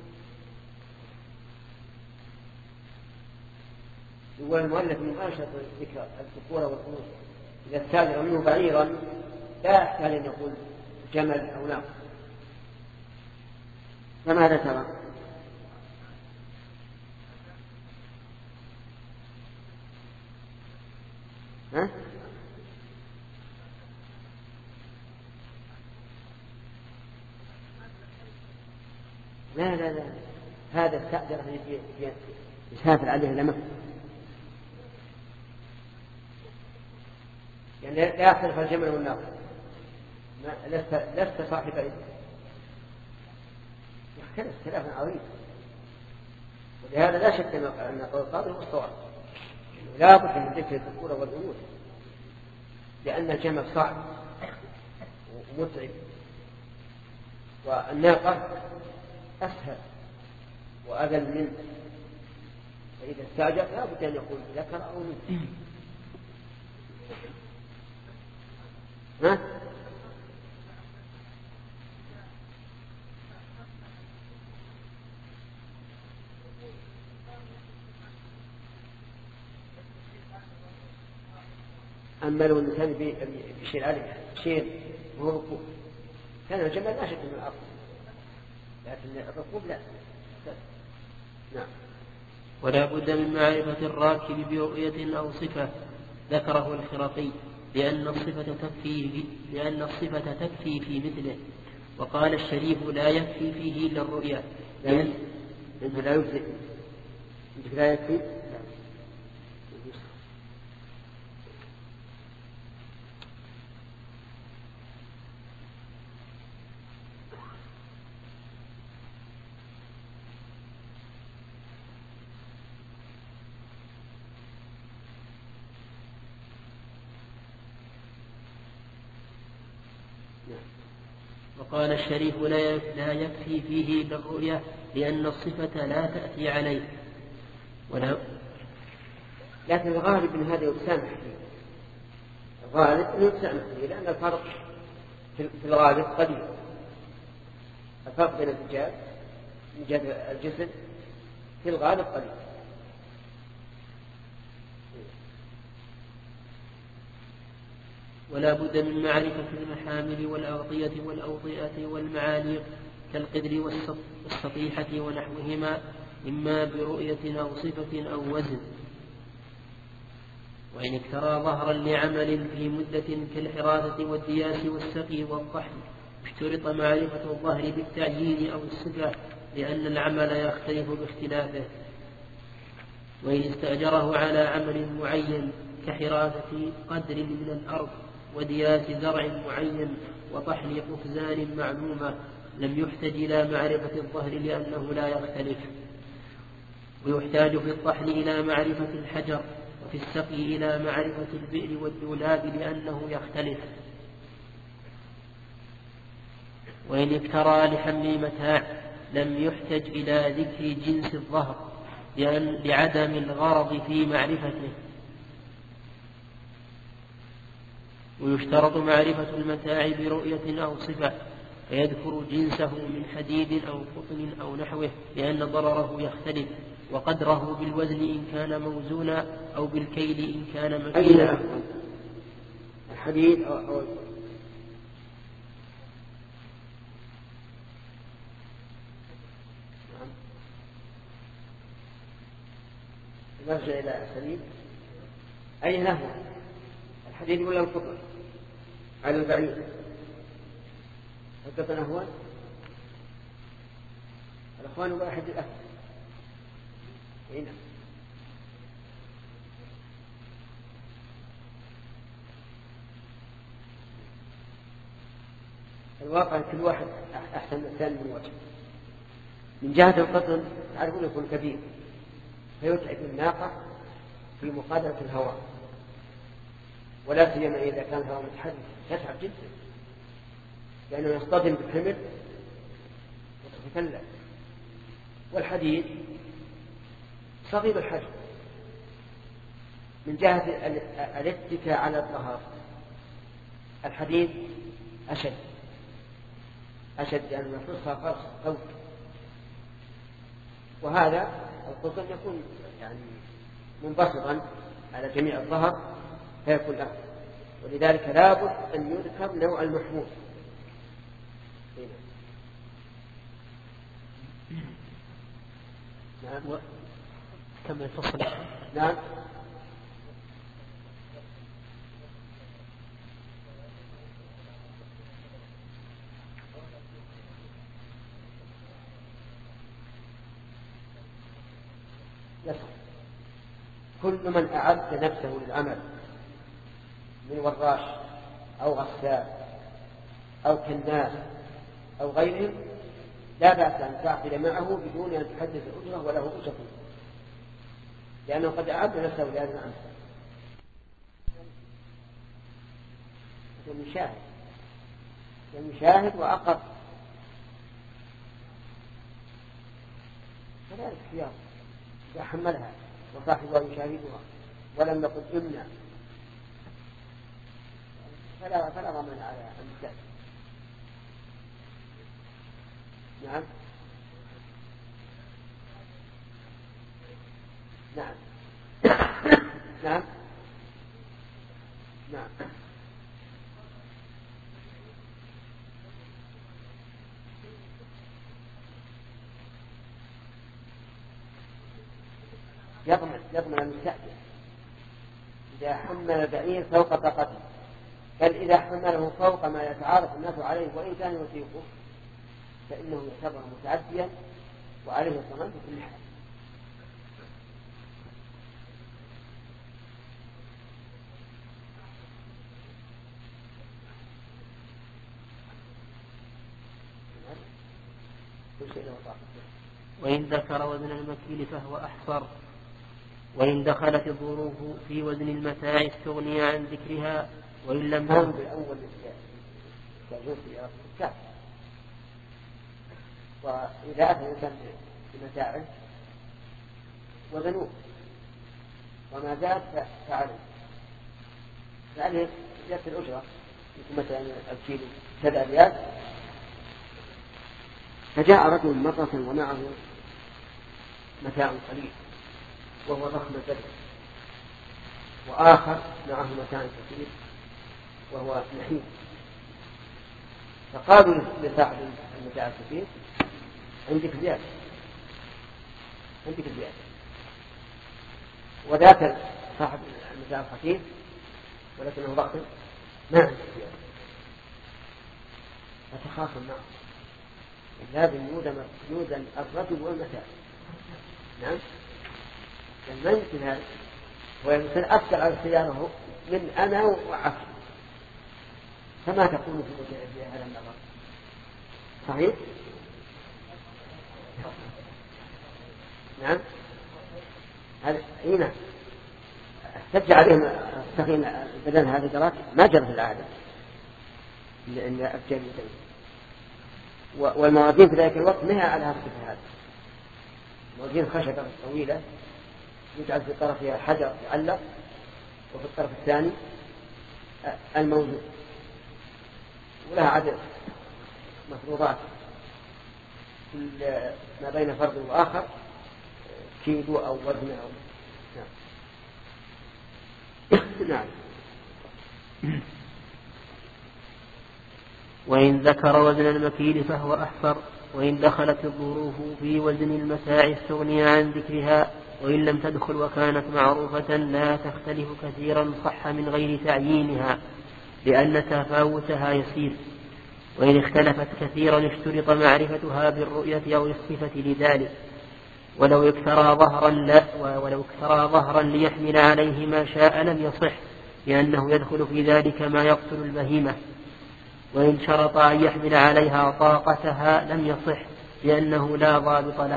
يقول المؤلف من أنشط ذكر الذكور والأنوثة، إذا استأجر منه بعيرا لا يحتاج أن يقول جمل أو ناقة. فماذا ترى؟ ها؟ لا لا لا هذا استأجر يسافر عليه إلى مكة، يعني لا يختلف الجمل والناقة، لست لست صاحب إذن، يختلف اختلافا عظيما. ولهذا لا شك أن قول القاضي هو الصواب، لا بد من ذكر الذكور والأنوثة، لأن الجمل صعب ومتعب، والناقة أسهل وأذل منه، فإذا استعجل لا بد أن يقول ذكر أو أنثى. ها؟ أما لو الإنسان بيشيل عليه شيل وهو ركوب كان الجمل لا شك من الأرض، لكن الركوب لا. نعم. ولا بد من معرفة الراكب برؤية أو صفة ذكره الخرقي، لأن الصفة تكفي لأن الصفة تكفي في مثله. وقال الشريف لا يكفي فيه إلا الرؤية، لأن لا يكفي لا يكفي وقال الشريف لا يكفي فيه إلا الرؤية، لأن الصفة لا تأتي عليه. ولا لكن الغالب من هذا يتسامح فيه، الغالب أنه يتسامح فيه، لأن الفرق في الغالب قليل، الفرق بين الرجال من جهة الجسد في الغالب قليل. ولا بد من معرفة المحامل والأغطية والأوطئة والمعاليق كالقدر والسطيحة ونحوهما، إما برؤية أو صفة أو وزن. وإن اكترى ظهرا لعمل في مدة كالحراثة والدياس والسقي والطحن اشترط معرفة الظهر بالتعيين أو الصفة، لأن العمل يختلف باختلافه. وإن استأجره على عمل معين كحراثة قدر من الأرض ودياس زرع معين وطحن قفزان معلومة لم يحتج إلى معرفة الظهر لأنه لا يختلف. ويحتاج في الطحن إلى معرفة الحجر، وفي السقي إلى معرفة البئر والدولاب لأنه يختلف. وإن اكترى لحمل متاع لم يحتج إلى ذكر جنس الظهر لأن لعدم الغرض في معرفته. ويشترط معرفة المتاع برؤية أو صفة، فيذكر جنسه من حديد أو قطن أو نحوه لأن ضرره يختلف، وقدره بالوزن إن كان موزونا أو بالكيل إن كان مكيلا. الحديد أو, أو نرجع إلى السليم. أي نهو الحديد ولا القطن على البعيد؟ القطن هو الأخوان واحد الأخ هنا. الواقع كل واحد أحسن من الثاني من وجه. من جهة القطن تعرفون يكون كبير فيتعب الناقة في مقابلة الهواء، ولا سيما إذا كان الهواء متحرك تتعب جدا لأنه يصطدم بالحمل وتتكلم. والحديد صغير الحجم من جهة الاتكاء على الظهر، الحديد أشد أشد لأنه يحرصها فرص قوي، وهذا القطن يكون يعني منبسطا على جميع الظهر فيكون أفضل. ولذلك لابد أن يذكر نوع المحمول. نعم. كم الفصل؟ نعم. يسقط. كل من أعد نفسه للعمل من وراش أو غسال أو كناس أو غيرهم لا بأس أن تعقد معه بدون أن تحدث الأجرة وله أجرة، لأنه قد أعد نفسه لهذا العمل. المشاهد المشاهد وأقر كذلك خيار إذا حملها وصاحبها يشاهدها ولم يقل إمنع فلا فلا ضمان على المشاهد. نعم نعم نعم نعم يضمن يضمن المستأجر إذا حمل البعير فوق طاقته، بل إذا حمله فوق ما يتعارف الناس عليه وإن كان يطيقه فإنه يعتبر متعديا وعليه الضمان في كل حال. وإن ذكر وزن المكيل فهو أحصر. وإن دخلت الظروف في وزن المتاع استغني عن ذكرها وإن لم هذا الأول كجزء الكتاب. وإذا أتى الإنسان بمتاعه وزنوه وما زاد فعله فعليه يأتي الأجرة مثل مثلا الكيلو كذا ريال. فجاء رجل مرة ومعه متاع قليل وهو ضخم البدن، وآخر معه متاع كثير وهو نحيف، فقالوا لصاحب المتاع الكثير عندك زيادة عندك زيادة، وذاك صاحب المتاع الخفيف ولكنه ضخم ما عنده زيادة، فتخاصم معه. لازم يوزن الرجل والمتاع. نعم ما يمكن هذا، ويمكن أكثر على اختياره من أنا وعكس. فما تكون في هذا النظر صحيح؟ نعم هذا هنا احتج عليهم السخين بدل هذه الدرات ما جرت العادة إلا أفجر يدين، والموازين في ذلك الوقت نهى على هذا. موازين خشبة طويلة يجعل في طرفها حجر يعلق وفي الطرف الثاني الموزون، ولها عدد مفروضات كل ما بين فرد وآخر كيلو أو وزن أو نعم. نعم. وإن ذكر وزن المكيل فهو أحفر. وإن دخلت الظروف في وزن المتاع استغني عن ذكرها وإن لم تدخل وكانت معروفة لا تختلف كثيرا صح من غير تعيينها لأن تفاوتها يسير. وإن اختلفت كثيرا اشترط معرفتها بالرؤية أو الصفة لذلك، ولو اكترى ظهرا لا ولو اكترى ظهرا ليحمل عليه ما شاء لم يصح لأنه يدخل في ذلك ما يقتل البهيمة. وإن شرط أن يحمل عليها طاقتها لم يصح لأنه لا ضابط له.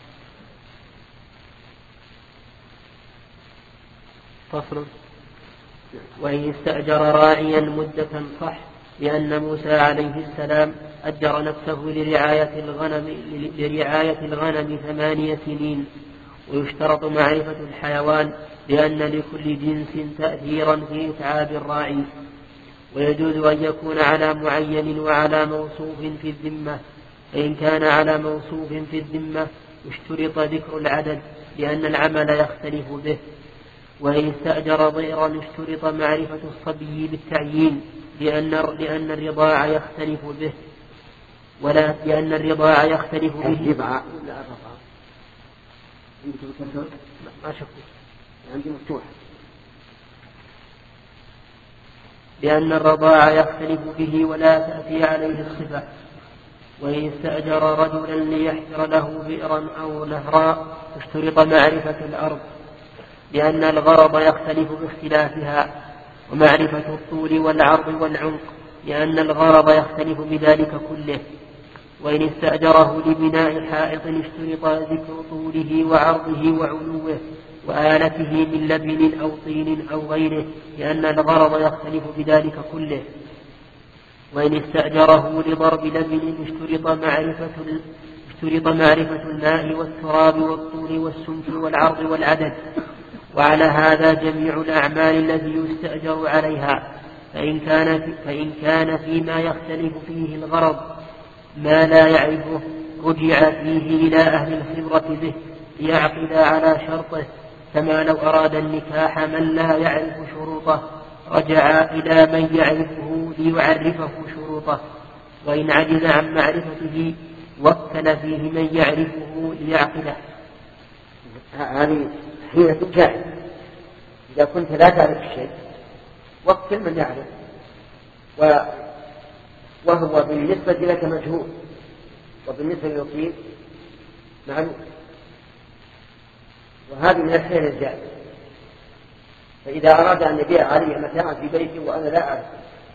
فصل. وإن استأجر راعيا مدة صح لأن موسى عليه السلام أجر نفسه لرعاية الغنم, لرعاية الغنم ثمانية سنين. ويشترط معرفة الحيوان لأن لكل جنس تأثيرا في إتعاب الراعي. ويجوز أن يكون على معين وعلى موصوف في الذمة، فإن كان على موصوف في الذمة اشترط ذكر العدد لأن العمل يختلف به. وإن استأجر ضيرا اشترط معرفة الصبي بالتعيين لأن لأن الرضاع يختلف به ولا لأن الرضاع يختلف به. الرضاع ولا الرضاع؟ ما شكوا عندي مفتوح. لأن الرضاع يختلف به ولا تأتي عليه الصفة. وإن استأجر رجلا ليحفر له بئرا أو نهرا اشترط معرفة الأرض، لأن الغرض يختلف باختلافها، ومعرفة الطول والعرض والعمق، لأن الغرض يختلف بذلك كله. وإن استأجره لبناء حائط اشترط ذكر طوله وعرضه وعلوه وآلته من لبن أو طين أو غيره، لأن الغرض يختلف بذلك كله. وإن استأجره لضرب لبن اشترط معرفة, اشترط معرفة الماء والتراب والطول والسمك والعرض والعدد. وعلى هذا جميع الأعمال التي يستأجر عليها، فإن كان, في فإن كان فيما يختلف فيه الغرض ما لا يعرفه رجع فيه إلى أهل الخبرة به ليعقد على شرطه، كما لو أراد النكاح من لا يعرف شروطه رجع إلى من يعرفه ليعرفه شروطه، وإن عجز عن معرفته وكل فيه من يعرفه ليعقده. هذه حيلة جائزة، إذا كنت لا تعرف الشيء وكل من يعرف، وهو بالنسبة لك مجهول وبالنسبة للوكيل معلوم، وهذه من الحيلة الجائزة. فإذا أراد أن يبيع علي متاعا في بيتي وأنا لا أعرف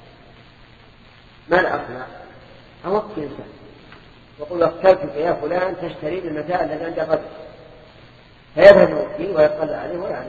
ما الأصنع، أوكل إنسان وقل وكلتك يا فلان تشتري المتاع الذي عند غد، فيذهب الوكيل ويطلع عليه ويعرف.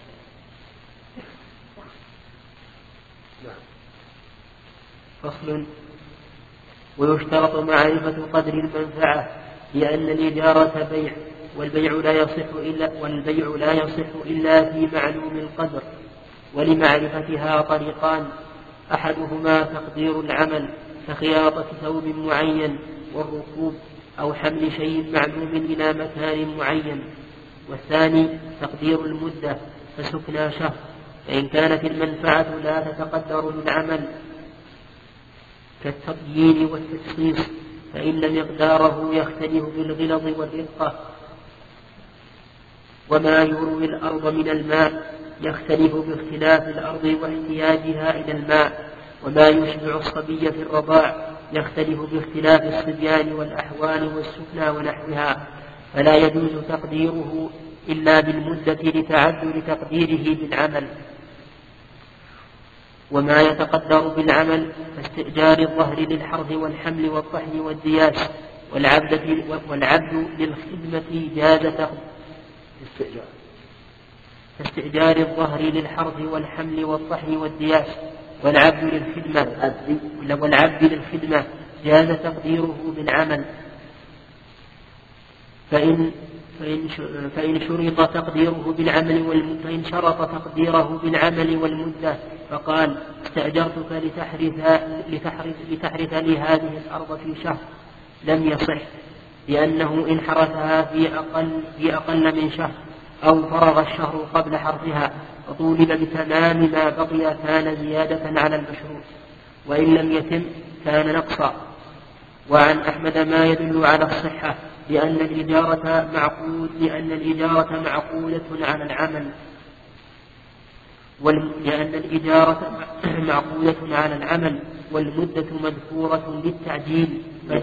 فصل. ويشترط معرفة قدر المنفعة، لأن الإجارة بيع، والبيع لا يصح إلا والبيع لا يصح إلا في معلوم القدر. ولمعرفتها طريقان، أحدهما تقدير العمل كخياطة ثوب معين والركوب أو حمل شيء معلوم إلى مكان معين، والثاني تقدير المدة فسكنى شهر. فإن كانت المنفعة لا تتقدر للعمل كالتبيين والتشخيص فإن مقداره يختلف بالغلظ والرقة. وما يروي الأرض من الماء يختلف باختلاف الأرض واحتياجها إلى الماء. وما يشبع الصبي في الرضاع يختلف باختلاف الصبيان والأحوال والسكنى ونحوها، فلا يجوز تقديره إلا بالمدة لتعذر تقديره بالعمل. وما يتقدر بالعمل كاستئجار الظهر للحرث والحمل والطحن والدياس، والعبد, والعبد للخدمة جاز كاستئجار الظهر للحرث والحمل والطحن والدياس، والعبد للخدمة والعبد للخدمة جاز تقديره بالعمل. فإن فإن فإن شرط تقديره بالعمل والمدة فإن شرط تقديره بالعمل والمدة فقال استأجرتك لتحرث لتحرث لتحرث لي هذه الأرض في شهر لم يصح، لأنه إن حرثها في أقل في أقل من شهر أو فرغ الشهر قبل حرثها وطولب بتمام ما بقي كان زيادة على المشروط، وإن لم يتم كان نقصا. وعن أحمد ما يدل على الصحة، لأن الإجارة معقود لأن الإجارة معقودة على العمل لأن الإجارة معقودة على العمل والمدة مذكورة للتعجيل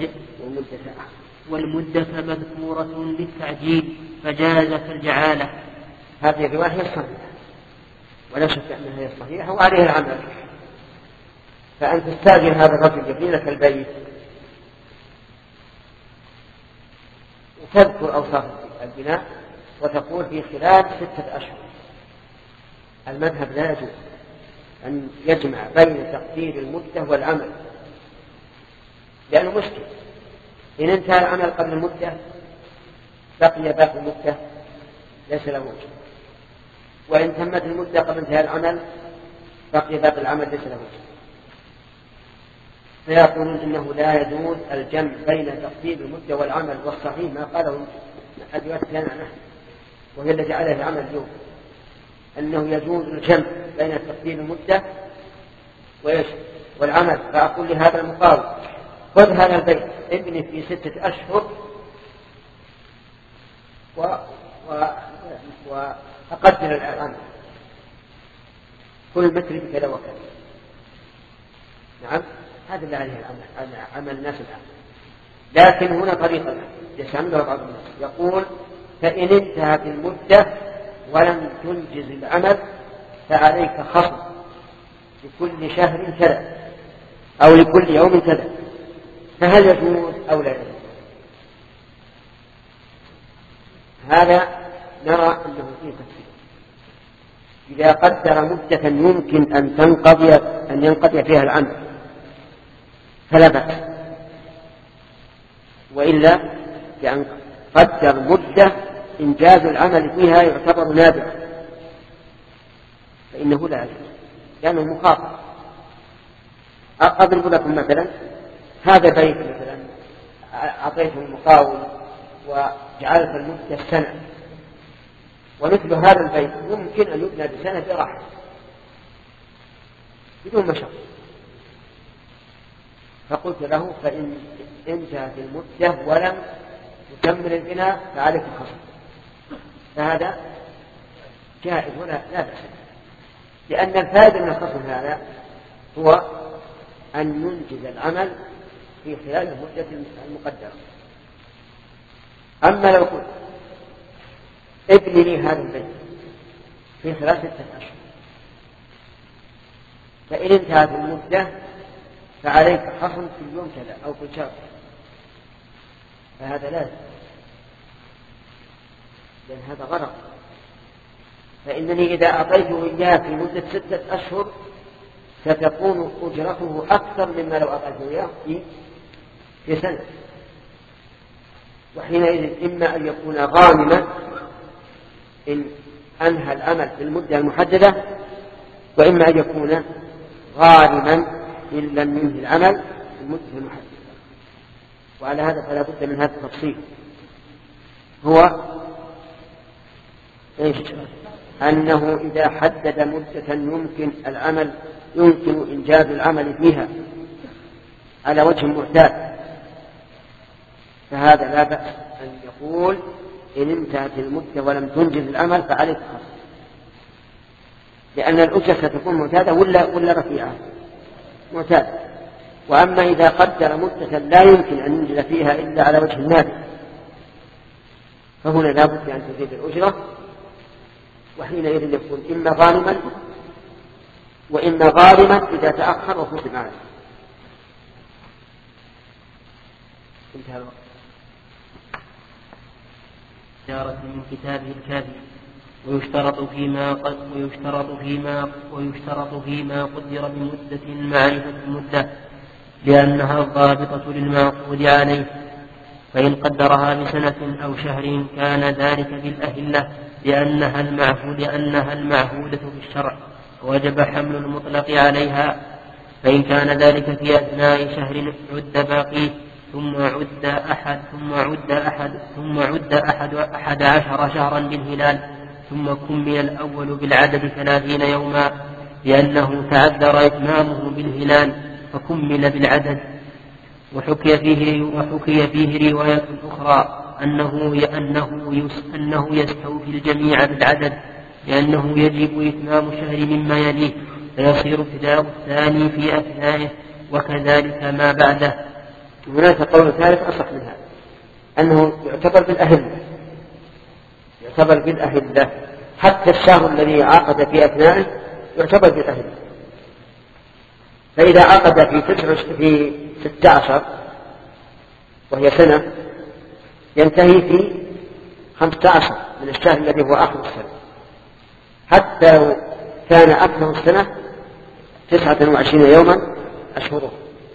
والمدة مذكورة للتعجيل فجاز كالجعالة. هذه الرواية هي الصحيحة ولا شك أنها هي الصحيحة وعليه العمل. فأنت تستأجر هذا الرجل يبني لك البيت وتذكر أوصاف البناء وتقول في خلال ستة أشهر. المذهب لا يجوز أن يجمع بين تقدير المدة والعمل، لأنه مشكل. إن انتهى العمل قبل المدة بقي باقي المدة ليس له وجه، وإن تمت المدة قبل انتهاء العمل بقي باقي العمل ليس له وجه. فيقولون إنه لا يجوز الجمع بين تقدير المدة والعمل، والصحيح ما قاله الرواية لنا نحن وهي التي عليها العمل اليوم، أنه يجوز الجمع بين تقدير المدة والعمل. فأقول لهذا المقاول خذ هذا البيت ابني في ستة أشهر و... و... وأقدر العمل كل متر بكذا وكذا. نعم، هذا اللي عليه العمل، عمل الناس الآن. لكن هنا طريقة يستعملها بعض الناس، يقول فإن انتهت المدة ولم تنجز العمل فعليك خصم لكل شهر كذا أو لكل يوم كذا. فهل يجوز أو لا يجوز؟ هذا نرى أنه فيه تفصيل. إذا قدر مدة يمكن أن تنقضي أن ينقضي فيها العمل فلا بأس، وإلا بأن قدر مدة إنجاز العمل فيها يعتبر نادرا فإنه لا يجوز لأنه مخاطر. أضرب لكم مثلا هذا بيت مثلا أعطيته المقاول وجعلت المدة سنة، ومثل هذا البيت يمكن أن يبنى بسنة براحة بدون مشقة، فقلت له فإن انتهت المدة ولم تكمل البناء فعليك الخصم، فهذا جائز ولا لا بأس، لأن الفائدة من الخصم هذا هو أن ينجز العمل في خلال المدة المقدرة. أما لو قلت ابني لي هذا البيت في خلال ستة أشهر فإن انتهت المدة فعليك خصم في يوم كذا أو في شهر، فهذا لازم، لأن هذا غرض. فإنني إذا أعطيته إياه في مدة ستة أشهر ستكون أجرته أكثر مما لو أعطيته إياه في سنة، وحينئذ إما أن يكون غانما إن أنهى العمل في المدة المحددة، وإما أن يكون غارما إن لم ينهي العمل في المدة المحددة. وعلى هذا فلا بد من هذا التفصيل، هو إيش؟ أنه إذا حدد مدة يمكن العمل يمكن إنجاز العمل فيها على وجه معتاد فهذا لا بأس أن يقول إن انتهت المدة ولم تنجز العمل فعليك خصم، لأن الأجرة ستكون معتادة ولا ولا رفيعة؟ معتادة. وأما إذا قدر مدة لا يمكن أن ينجز فيها إلا على وجه النادر فهنا لا بد أن تزيد الأجرة، وحينئذ يكون إما غانما وإما غارما إذا تأخر وخصم عليه. انتهى الوقت. إشارة من كتابه الكافي. ويشترط فيما قد ويشترط فيما ويشترط فيما قدر بمدة معرفة المدة لأنها الضابطة للمعقود عليه، فإن قدرها بسنة أو شهر كان ذلك بالأهلة لأنها المعهود لأنها المعهودة بالشرع وجب حمل المطلق عليها، فإن كان ذلك في أثناء شهر عد باقيه ثم عد أحد ثم عد أحد ثم عد أحد أحد عشر شهرا بالهلال ثم كمل الأول بالعدد ثلاثين يوما لأنه تعذر إتمامه بالهلال فكمل بالعدد. وحكي فيه وحكي فيه رواية أخرى أنه أنه أنه يستوفي الجميع بالعدد لأنه يجب إتمام الشهر مما يليه فيصير ابتداء الثاني في أثنائه وكذلك ما بعده. هناك قول ثالث أصح من هذا أنه يعتبر بالأهلة يعتبر بالأهلة حتى الشهر الذي عقد في أثنائه يعتبر بالأهلة. فإذا عقد في تسع في ستة عشر وهي سنة ينتهي في خمسة عشر من الشهر الذي هو آخر السنة، حتى لو كان أكثر السنة تسعة وعشرين يوما أشهره.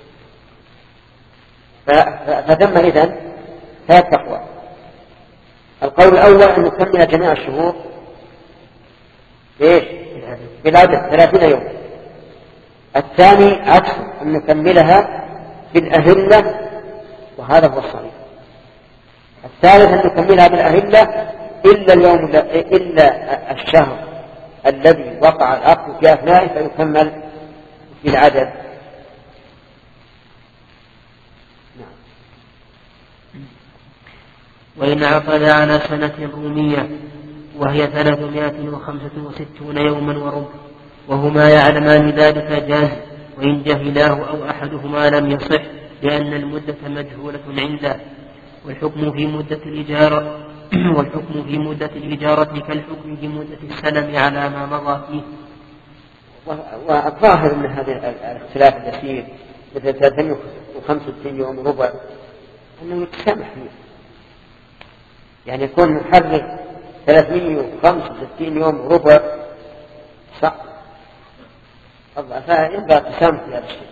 فثم إذن ثلاث تقوى. القول الأول أن نكمل جميع الشهور إيش؟ بالعدد ثلاثين يوم. الثاني عكس أن نكملها بالأهلة وهذا هو الصحيح. الثالث أن نكملها بالأهلة إلا اليوم إلا الشهر الذي وقع العقد في أثنائه فيكمل بالعدد. وإن عقد على سنة رومية وهي ثلاثمائة وخمسة وستون يوما وربع وهما يعلمان ذلك جاز، وإن جهلاه أو أحدهما لم يصح، لأن المدة مجهولة عنده. والحكم في مدة الإجارة والحكم في مدة الإجارة كالحكم في مدة السلم على ما مضى فيه. والظاهر أن هذا الاختلاف اليسير مثل ثلاثمائة وخمسة وستين يوم وربع أنه يتسامح فيه، يعني يكون محرك ثلاثمائة وخمسة وستين يوم وربع صح، فينبغي التسامح في هذا الشيء.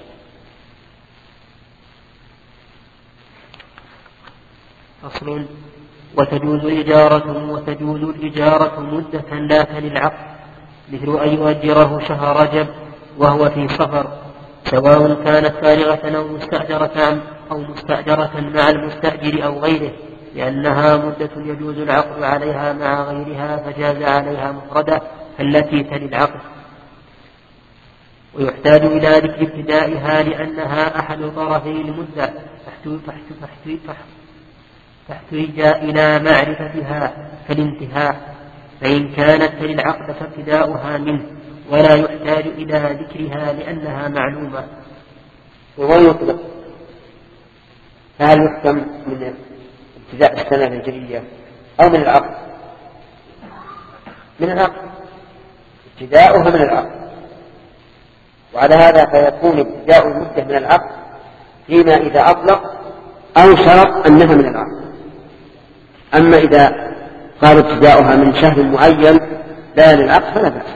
فصل. وتجوز الإجارة وتجوز الإجارة مدة لا تلي العقد، مثل أن يؤجره شهر رجب وهو في سفر، سواء كانت فارغة أو مستأجرة أو مستأجرة مع المستأجر أو غيره، لأنها مدة يجوز العقد عليها مع غيرها فجاز عليها مفردة التي تلي العقد. ويحتاج إلى ذكر ابتدائها لأنها أحد طرفي المدة، فاحتاج إلى معرفتها كالانتهاء، فإن كانت تلي العقد فابتداؤها منه، ولا يحتاج إلى ذكرها لأنها معلومة. ويطلق، فهل يحكم من ابتداء السنة الهجرية أو من العقد؟ من العقد، ابتداؤها من العقد، وعلى هذا فيكون ابتداء المدة من العقد فيما إذا أطلق أو شرط أنها من العقد. أما إذا قال ابتداؤها من شهر معين لا للعقد فلا بأس.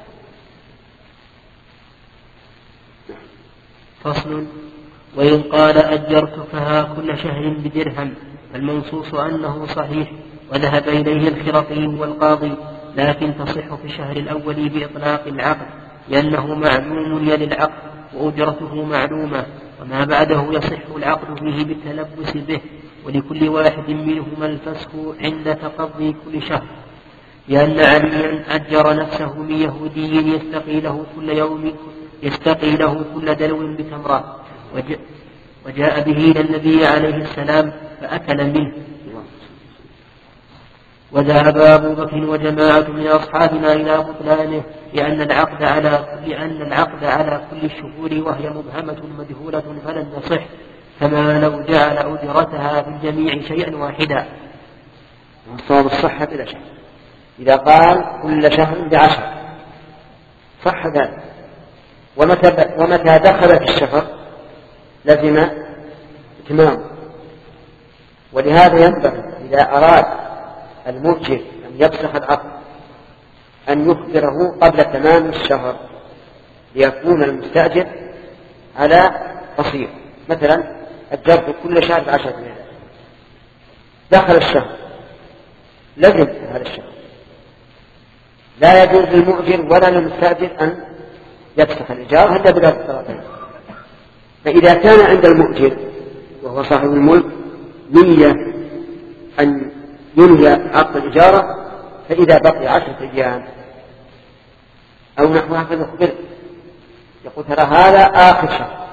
فصل. وإن قال أجرتكها كل شهر بدرهم فالمنصوص أنه صحيح، وذهب إليه الخرقي والقاضي، لكن تصح في الشهر الأول بإطلاق العقد لأنه معلوم يلي العقد وأجرته معلومة، وما بعده يصح العقد فيه بالتلبس به، ولكل واحد منهما الفسخ عند تقضي كل شهر، لأن عليا أجر نفسه من يهودي يستقي له كل يوم يستقي له كل دلو بتمرة، وجاء به إلى النبي عليه السلام فأكل منه. وذهب أبو بكر وجماعة من أصحابنا إلى بطلانه لأن العقد على لأن العقد على كل الشهور وهي مبهمة مجهولة فلن تصح، كما لو جعل أجرتها في الجميع شيئا واحدا. صواب الصحة بلا شك، إذا قال كل شهر بعشر صح ذلك، ومتى, ومتى دخل في الشهر لزم اتمام. ولهذا ينبغي إذا أراد المؤجر أن يفسخ العقد أن يخبره قبل تمام الشهر ليكون المستأجر على بصير. مثلا أجرت كل شهر بعشرة ليالي، دخل الشهر لزم هذا الشهر، لا يجوز للمؤجر ولا للمستأجر أن يفسخ الإيجار حتى بلا الطرفين. فإذا كان عند المؤجر وهو صاحب الملك نية أن ينهي عقد الإجارة، فإذا بقي عشرة أيام أو نحوها فنخبر يقول ترى هذا آخر شهر.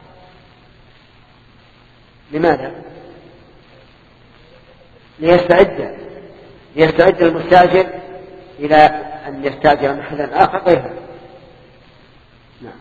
لماذا؟ ليستعد ليستعد المستأجر إلى أن يستأجر محلا آخر غيره. نعم.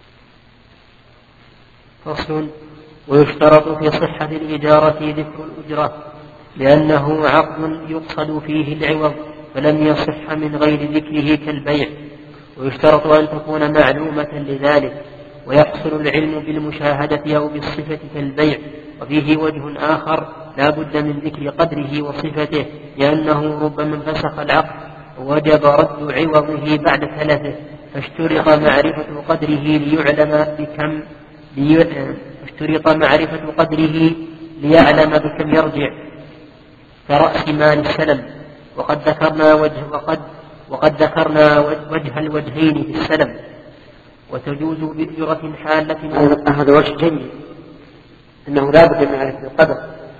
فصل. ويشترط في صحة الإجارة ذكر الأجرة لأنه عقد يقصد فيه العوض فلم يصح من غير ذكره كالبيع، ويشترط أن تكون معلومة لذلك، ويحصل العلم بالمشاهدة أو بالصفة كالبيع. وفيه وجه آخر لا بد من ذكر قدره وصفته، لأنه ربما انفسخ العقد ووجب رد عوضه بعد ثلاثة، فاشترط معرفة قدره ليعلم بكم فاشترط معرفة قدره ليعلم بكم يرجع كرأس مال السلم. وقد ذكرنا وجه وقد وقد ذكرنا وجه الوجهين في السلم. وتجوز بأجرة حالة. هذا وجه جيد، أنه لا بد من معرفة القدر،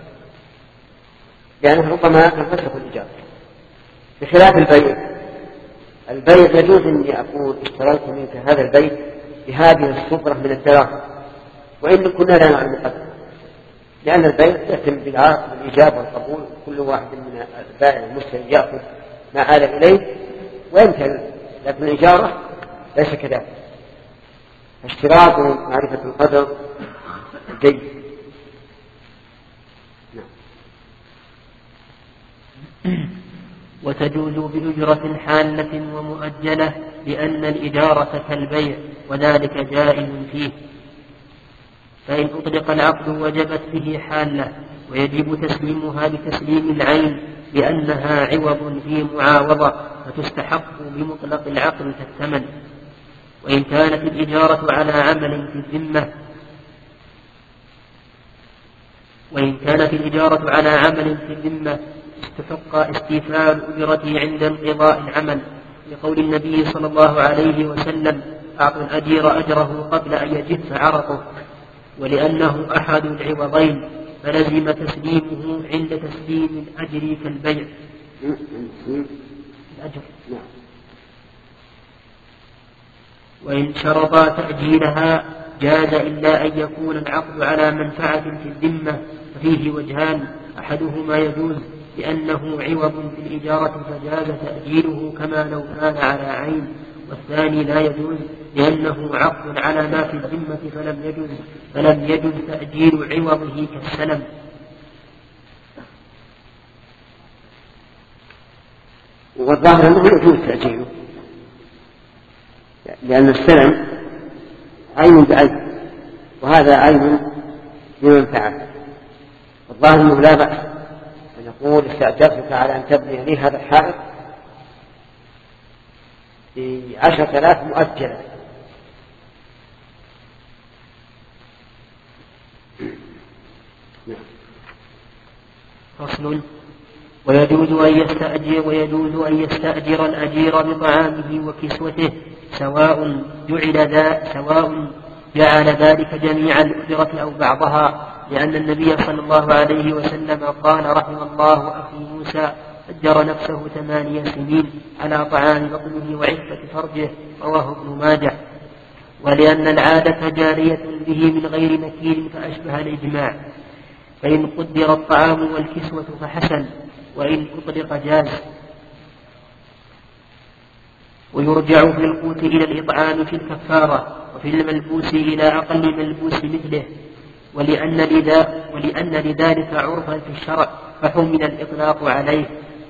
لأنه ربما تنفسخ الإجارة، بخلاف البيع. البيع يجوز أني أقول اشتريت منك هذا البيت بهذه الصفرة من الدراهم، وإن كنا لا نعلم القدر، لأن البيع يتم بالإجابة والقبول، كل واحد من البائع والمشتري يأخذ ما آل إليه وينتهي. لكن الإجارة ليس كذلك، اشتراط معرفة القدر جيد. وتجوز بأجرة حالة ومؤجلة لأن الإجارة كالبيع وذلك جائز فيه. فإن أطلق العقد وجبت به حالة ويجب تسليمها بتسليم العين لأنها عوض في معاوضة فتستحق بمطلق العقد كالثمن. وإن كانت الإجارة على عمل في الذمة وإن كانت الإجارة على عمل في الذمة استحق استيفاء الأجرة عند انقضاء العمل لقول النبي صلى الله عليه وسلم: أعطوا الأجير أجره قبل أن يجف عرقه، ولأنه أحد العوضين فلزم تسليمه عند تسليم الأجر كالبيع. الأجر. وإن شرطا تأجيلها جاز إلا أن يكون العقد على منفعة في الذمة ففيه وجهان: أحدهما يجوز لأنه عوض في الإجارة فجاز تأجيله كما لو كان على عين، والثاني لا يجوز لأنه عقد على ما في الذمة فلم يجوز فلم يجوز تأجيل عوضه كالسلم. والظاهر أنه يجوز تأجيله لأن السلم عين بعين وهذا عين بمنفعة، والظاهر أنه لا بأس أن يقول: استأجرتك على أن تبني لي هذا الحائط بعشرة آلاف مؤجلة. فصل: ويجوز أن يستأجر ويجوز أن يستأجر الأجير بطعامه وكسوته سواء جعل ذا سواء جعل ذلك جميع الأجرة أو بعضها، لأن النبي صلى الله عليه وسلم قال: رحم الله أخي موسى أجر نفسه ثمانية سنين على طعام بطنه وعفة فرجه، رواه ابن ماجه. ولأن العادة جارية به من غير نكير فأشبه الإجماع، فإن قدر الطعام والكسوة فحسن، وإن أطلق جاز. ويرجع في القوت إلى الإطعام في الكفارة، وفي الملبوس إلى أقل ملبوس مثله، ولأن, لذا ولأن لذلك عرفا في الشرع فحمل الإطلاق عليه.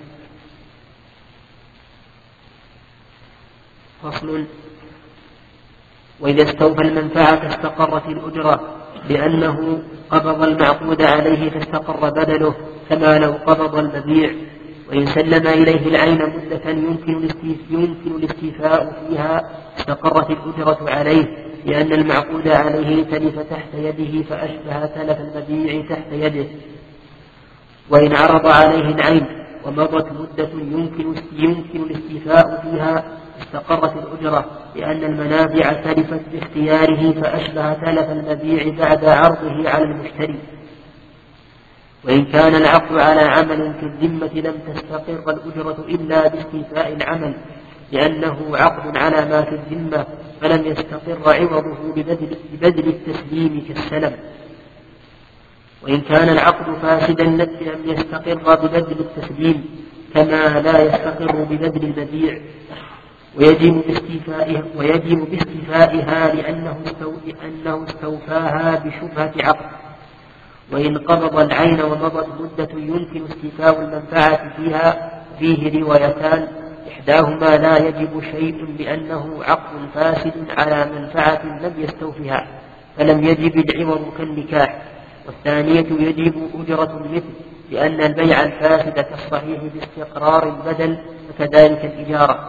فصل: وإذا استوفى المنفعة استقرت الأجرة لأنه قبض المعقود عليه فاستقر بدله كما لو قبض المبيع. وإن سلم إليه العين مدة يمكن الاستيفاء فيها استقرت الأجرة عليه، لأن المعقود عليه تلف تحت يده فأشبه تلف المبيع تحت يده. وإن عرض عليه العين ومضت مدة يمكن يمكن الاستيفاء فيها استقرت الأجرة، لأن المنافع تلفت باختياره فأشبه تلف المبيع بعد عرضه على المشتري. وإن كان العقد على عمل في الذمة لم تستقر الأجرة إلا باستيفاء العمل، لأنه عقد على ما في الذمة فلم يستقر عوضه ببذل, ببذل التسليم كالسلم. وإن كان العقد فاسدا لم يستقر ببذل التسليم كما لا يستقر ببذل المبيع، ويجب باستيفائها, ويجب باستيفائها لأنه, استو... لأنه استوفاها بشبهة عقد. وإن قبض العين ومضت مدة يمكن استيفاء المنفعة فيها فيه روايتان: إحداهما لا يجب شيء لأنه عقد فاسد على منفعة لم يستوفها فلم يجب العوض كالنكاح، والثانية يجب أجرة المثل لأن البيع الفاسد كالصحيح باستقرار البدل وكذلك الإجارة.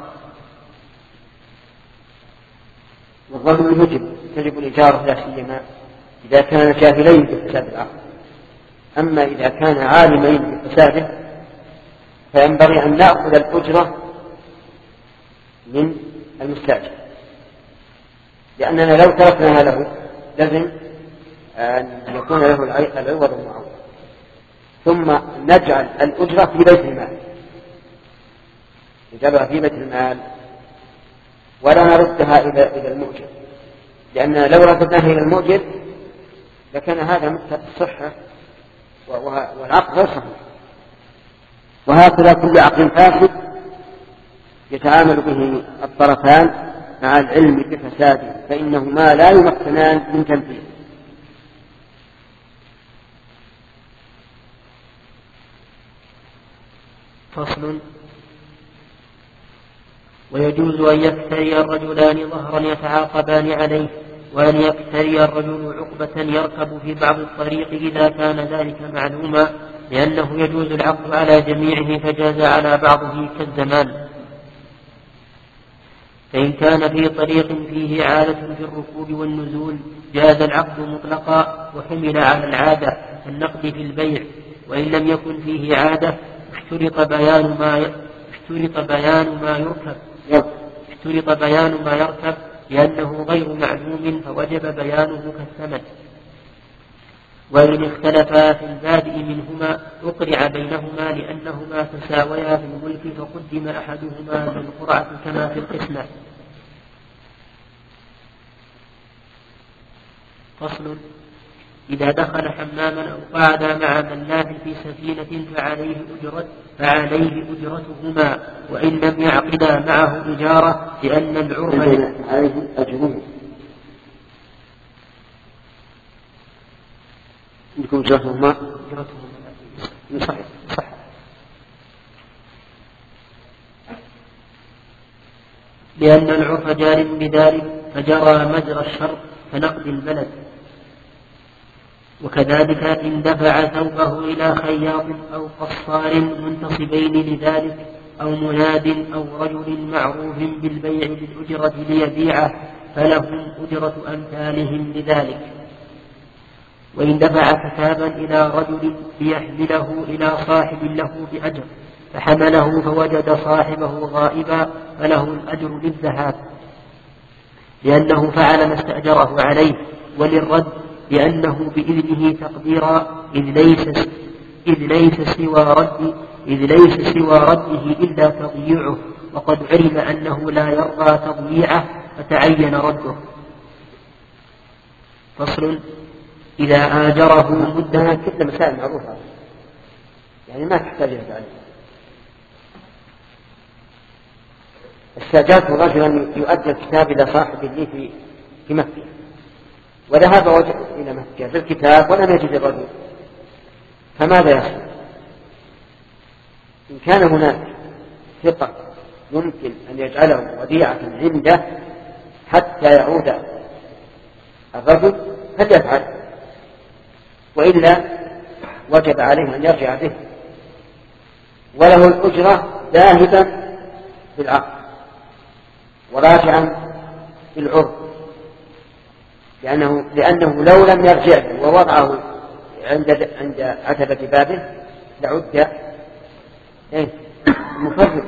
والظاهر يجب تجب الإجارة لا سيما إذا كان جاهلين بفساد العقد، أما إذا كان عالمين بفساده فينبغي أن نأخذ الأجرة من المستأجر، لأننا لو تركناها له لازم أن يكون له العوض المعوض، ثم نجعل الأجرة في بيت المال نجعلها في بيت المال ولا نردها إلى المؤجر، لأننا لو ردناها إلى المؤجر لكان هذا مكتب الصحة والعقد غير صحيح. وهكذا كل عقد فاسد يتعامل به الطرفان مع العلم بفساده فإنهما لا يمكنان من تنفيذه. فصل. ويجوز أن يكتري الرجلان ظهرا يتعاقبان عليه، وأن يكتري الرجل عقبة يركب في بعض الطريق إذا كان ذلك معلوما، لأنه يجوز العقد على جميعه فجاز على بعضه كالزمان. فإن كان في طريق فيه عادة في الركوب والنزول جاز العقد مطلقا وحمل على العادة النقد في البيع. وإن لم يكن فيه عادة اشترط بيان ما اشترط بيان ما يركب اشترط بيان ما يركب لأنه غير معلوم فوجب بيانه كالثمن. وإن اختلفا في البادئ منهما أقرع بينهما لأنهما تساويا في الملك فقدم أحدهما بالقرعة كما في القسمة. فصل. إذا دخل حماما أو قعد مع ملاح في سفينة فعليه أجرة فعليه أجرتهما، وإن لم يعقدا معه إجارة لأن العرف عليه أجره. عندكم أجرتهما؟ أجرتهما صحيح صح. لأن العرف جار بذلك فجرى مجرى الشر كنقد البلد. وكذلك إن دفع ثوبه إلى خياط أو قصار منتصبين لذلك أو مناد أو رجل معروف بالبيع بالأجرة ليبيعه فلهم أجرة أمثالهم لذلك. وإن دفع كتابا إلى رجل ليحمله إلى صاحب له بأجر فحمله فوجد صاحبه غائبا فله الأجر للذهاب لأنه فعل ما استأجره عليه، وللرد لأنه بإذنه تقديرا إذ ليس إذ ليس سوى رد إذ ليس سوى رده إلا تضييعه، وقد علم أنه لا يرضى تضييعه فتعين رده. فصل. إذا آجره مدة كل مسائل معروفة يعني ما تحتاج إلى تعليم. استأجرت رجلا يؤدي الكتاب إلى صاحب لي في في مكة، وذهب وجه إلى مكة بالكتاب ولم يجد الرجل، فماذا يصنع؟ إن كان هناك ثقة يمكن أن يجعله وديعة عنده حتى يعود الرجل فليفعل، وإلا وجب عليه أن يرجع به وله الأجرة ذاهبا في العقد وراجعا في العرض، لأنه, لأنه لو لم يرجع ووضعه عند عند عتبة بابه لعد إيه؟ مفرطا.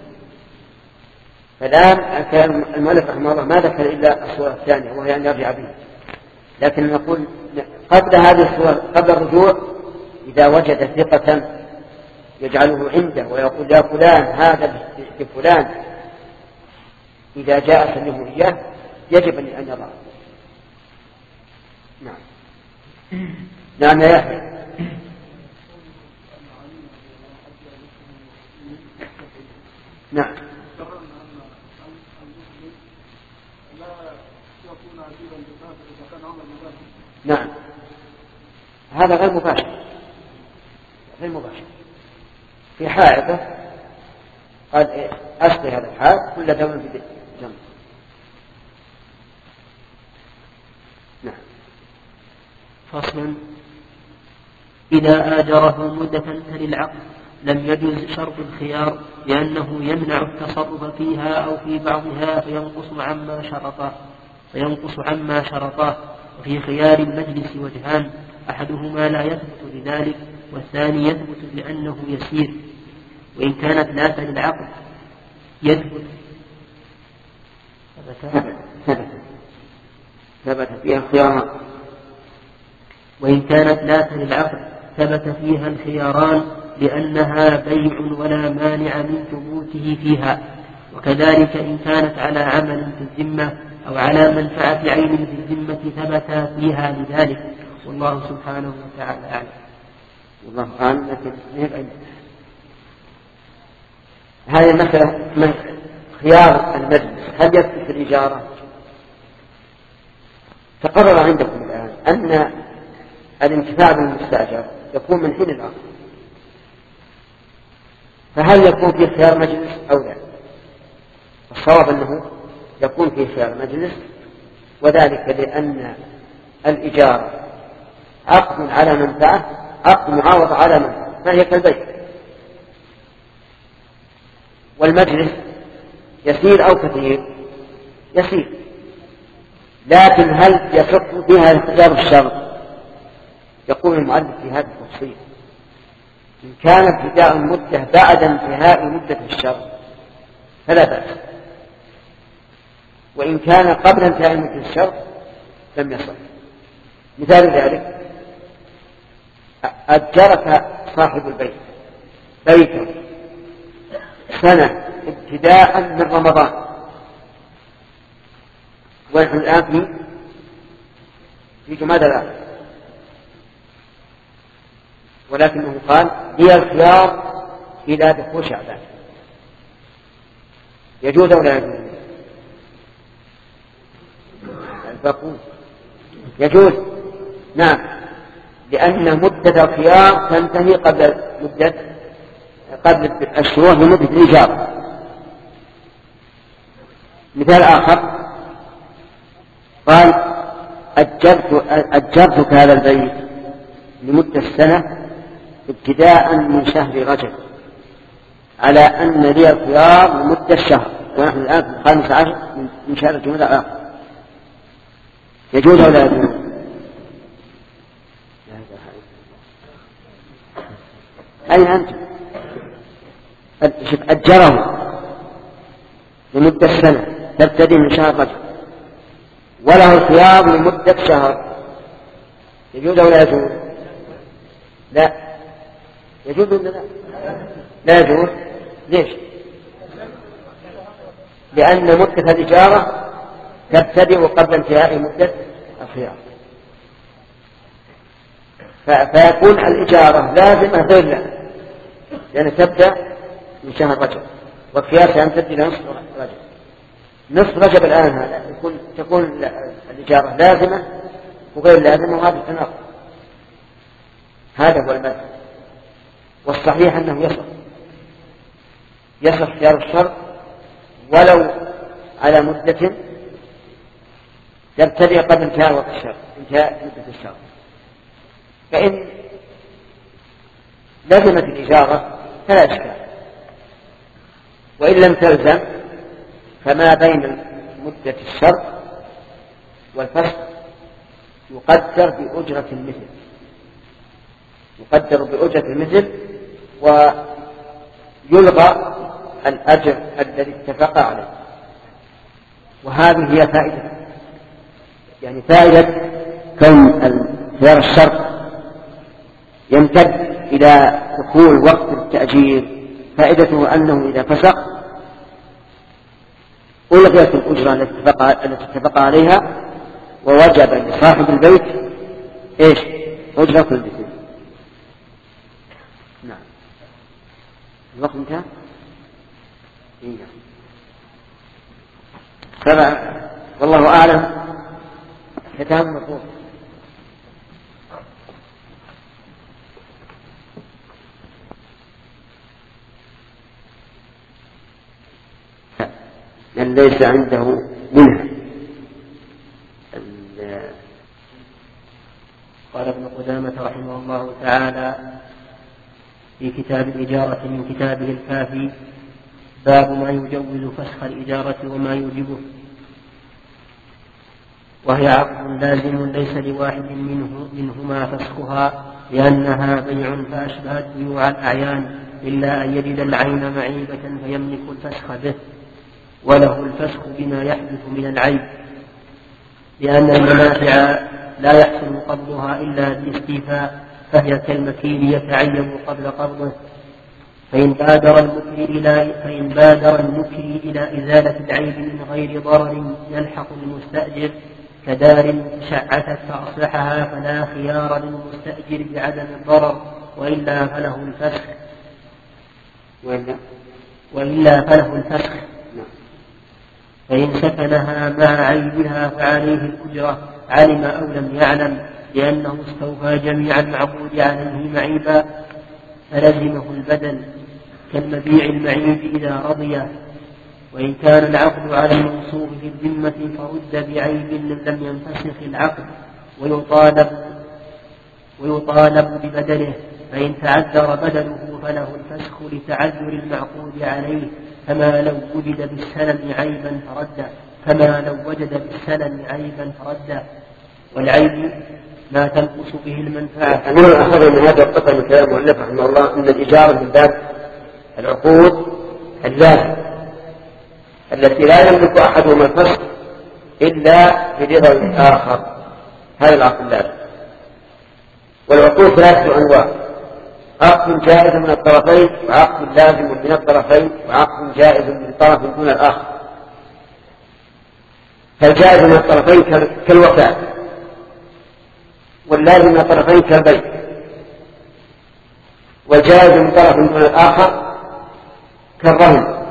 فالآن كان المؤلف رحمه الله ما ذكر إلا الصورة الثانية وهي أن يرجع به، لكن نقول قبل هذه الصورة قبل الرجوع إذا وجد ثقة يجعله عنده ويقول يا فلان هذا لفلان إذا جاء سلمه إياه يجب أن يضع. نعم نعم يا يحيى. نعم نعم هذا غير مباشر غير مباشر في حائطه قال إيه أسقي هذا الحائط كل دم في جنب. نعم. فصل. إذا آجره مدة تلي العقد لم يجوز شرط الخيار لأنه يمنع التصرف فيها أو في بعضها فينقص عما شرطاه فينقص عما شرطاه وفي خيار المجلس وجهان أحدهما لا يثبت لذلك والثاني يثبت لأنه يسير. وإن كانت لا تلي العقد يثبت ثبت فيها خياران. وإن كانت لا تلي العقد ثبت فيها الخياران لأنها بيع ولا مانع من ثبوته فيها. وكذلك إن كانت على عمل في الذمة أو على منفعة عين في الذمة ثبت فيها لذلك، والله سبحانه وتعالى أعلم. والله أعلم. لكن هذه المسألة من خيار المجلس هل يثبت في الإجارة؟ تقرر عندكم الآن أن الانتفاع بالمستأجر يكون من حين العقد، فهل يكون فيه خيار مجلس أو لا؟ الصواب أنه يكون فيه خيار مجلس، وذلك لأن الإجارة عقد على منفعة، عقد معاوضة على منفعة، فهي كالبيع. والمجلس يسير أو كثير؟ يسير. لكن هل يصح بها اختيار الشرط؟ يقول المؤلف في هذا التفصيل: إن كان ابتداء المدة بعد انتهاء مدة الشرط فلا بأس، وإن كان قبل انتهاء مدة الشرط لم يصح. مثال ذلك: أجرك صاحب البيت بيتا سنة ابتداء من رمضان، ونحن الآن في في جمادى الآخر، ولكنه قال هي الخيار إلى دخول شعبان. يجوز أو لا يجوز؟ الباقون يجوز، نعم، لأن مدة الخيار تنتهي قبل مدة قبل الشروع في مدة الإجارة. مثال آخر: قال أجرت أجرتك هذا البيت لمدة السنة ابتداء من شهر رجب، على أن لي الخيار لمدة الشهر، ونحن الآن في الخامس عشر من شهر جمادى الآخر. يجوز أو لا يجوز؟ أين أنت؟ أجره لمدة السنة تبتدي من شهر رجب، وله الخيار لمدة شهر. يجوز أو لا يجوز؟ لا. يجوز ولا لا؟ لا يجوز. ليش؟ لأن مدة الإجارة تبتدئ قبل انتهاء مدة الخيار، فيكون الإجارة لازمة غير لازمة، لأن تبدأ من شهر رجب، والخيار سيمتد إلى نصف رجب. نصف رجب الآن هذا يكون تكون الإجارة لازمة وغير لازمة، وهذا التناقض. هذا هو المذهب، والصحيح أنه يصح يصح خيار الشرط ولو على مدة تبتدئ قبل انتهاء وقت الشرط، انتهاء مدة الشرط. فإن لزمت الإجارة فلا إشكال، وإن لم تلزم فما بين مدة الشرط والفسخ يقدر بأجرة المثل، يقدر بأجرة المثل ويلغى الأجر الذي اتفق عليه. وهذه هي فائدة، يعني فائدة كون خيار الشرط يمتد إلى دخول وقت التأجير، فائدته أنه إذا فسق ألغيت الأجرة التي اتفق عليها، ووجب لصاحب البيت إيش؟ أجرة البيت. نعم. الوقت انتهى؟ إيه. سبعة. والله أعلم. ختام مطلوب. من ليس عنده منها. قال ابن قدامة رحمه الله تعالى في كتاب الإجارة من كتابه الكافي: باب ما يجوز فسخ الإجارة وما يوجبه. وهي عقد لازم ليس لواحد منه منهما فسخها، لأنها بيع فأشبهت بيوع الأعيان، إلا أن يجد العين معيبة فيملك الفسخ به، وله الفسخ بما يحدث من العيب، لأن المنافع لا يحصل قبضها إلا بالاستيفاء، فهي كالمكيل يتعين قبل قبضه. فإن بادر المكري إلى فإن بادر المكري إلى إزالة العيب من غير ضرر يلحق المستأجر، كدار تشعثت فأصلحها، فلا خيار للمستأجر بعدم الضرر، وإلا فله الفسخ وإلا فله الفسخ فإن سكنها مع عيبها فعليه الأجرة، علم أو لم يعلم، لأنه استوفى جميع المعقود عليه معيبا، فلزمه البدل. كالمبيع المعيب إذا رضي. وإن كان العقد على الموصوف في الذمة فرد بعيب لم ينفسخ العقد ويطالب, ويطالب ببدله، فإن تعذر بدله فله الفسخ لتعذر المعقود عليه، كما لو وجد بالسلم عيبا فرد كما لو وجد بالسلم عيبا فرد. والعيب ما تنقص به المنفعة. أمير أخذ من هذا القطع من كلام المؤلف رحمه الله أن الإجارة من باب العقود اللازمة التي لا يملك أحدهما الفسخ إلا برضا الآخر، هذا العقد اللازم. والعقود ثلاثة أنواع: عقد جائز من الطرفين، وعقد لازم من الطرفين، وعقد جائز من طرف دون الآخر. فالجائز من الطرفين كالوفاء، واللازم من الطرفين كالبيع، والجائز من طرف دون الآخر كالرهن.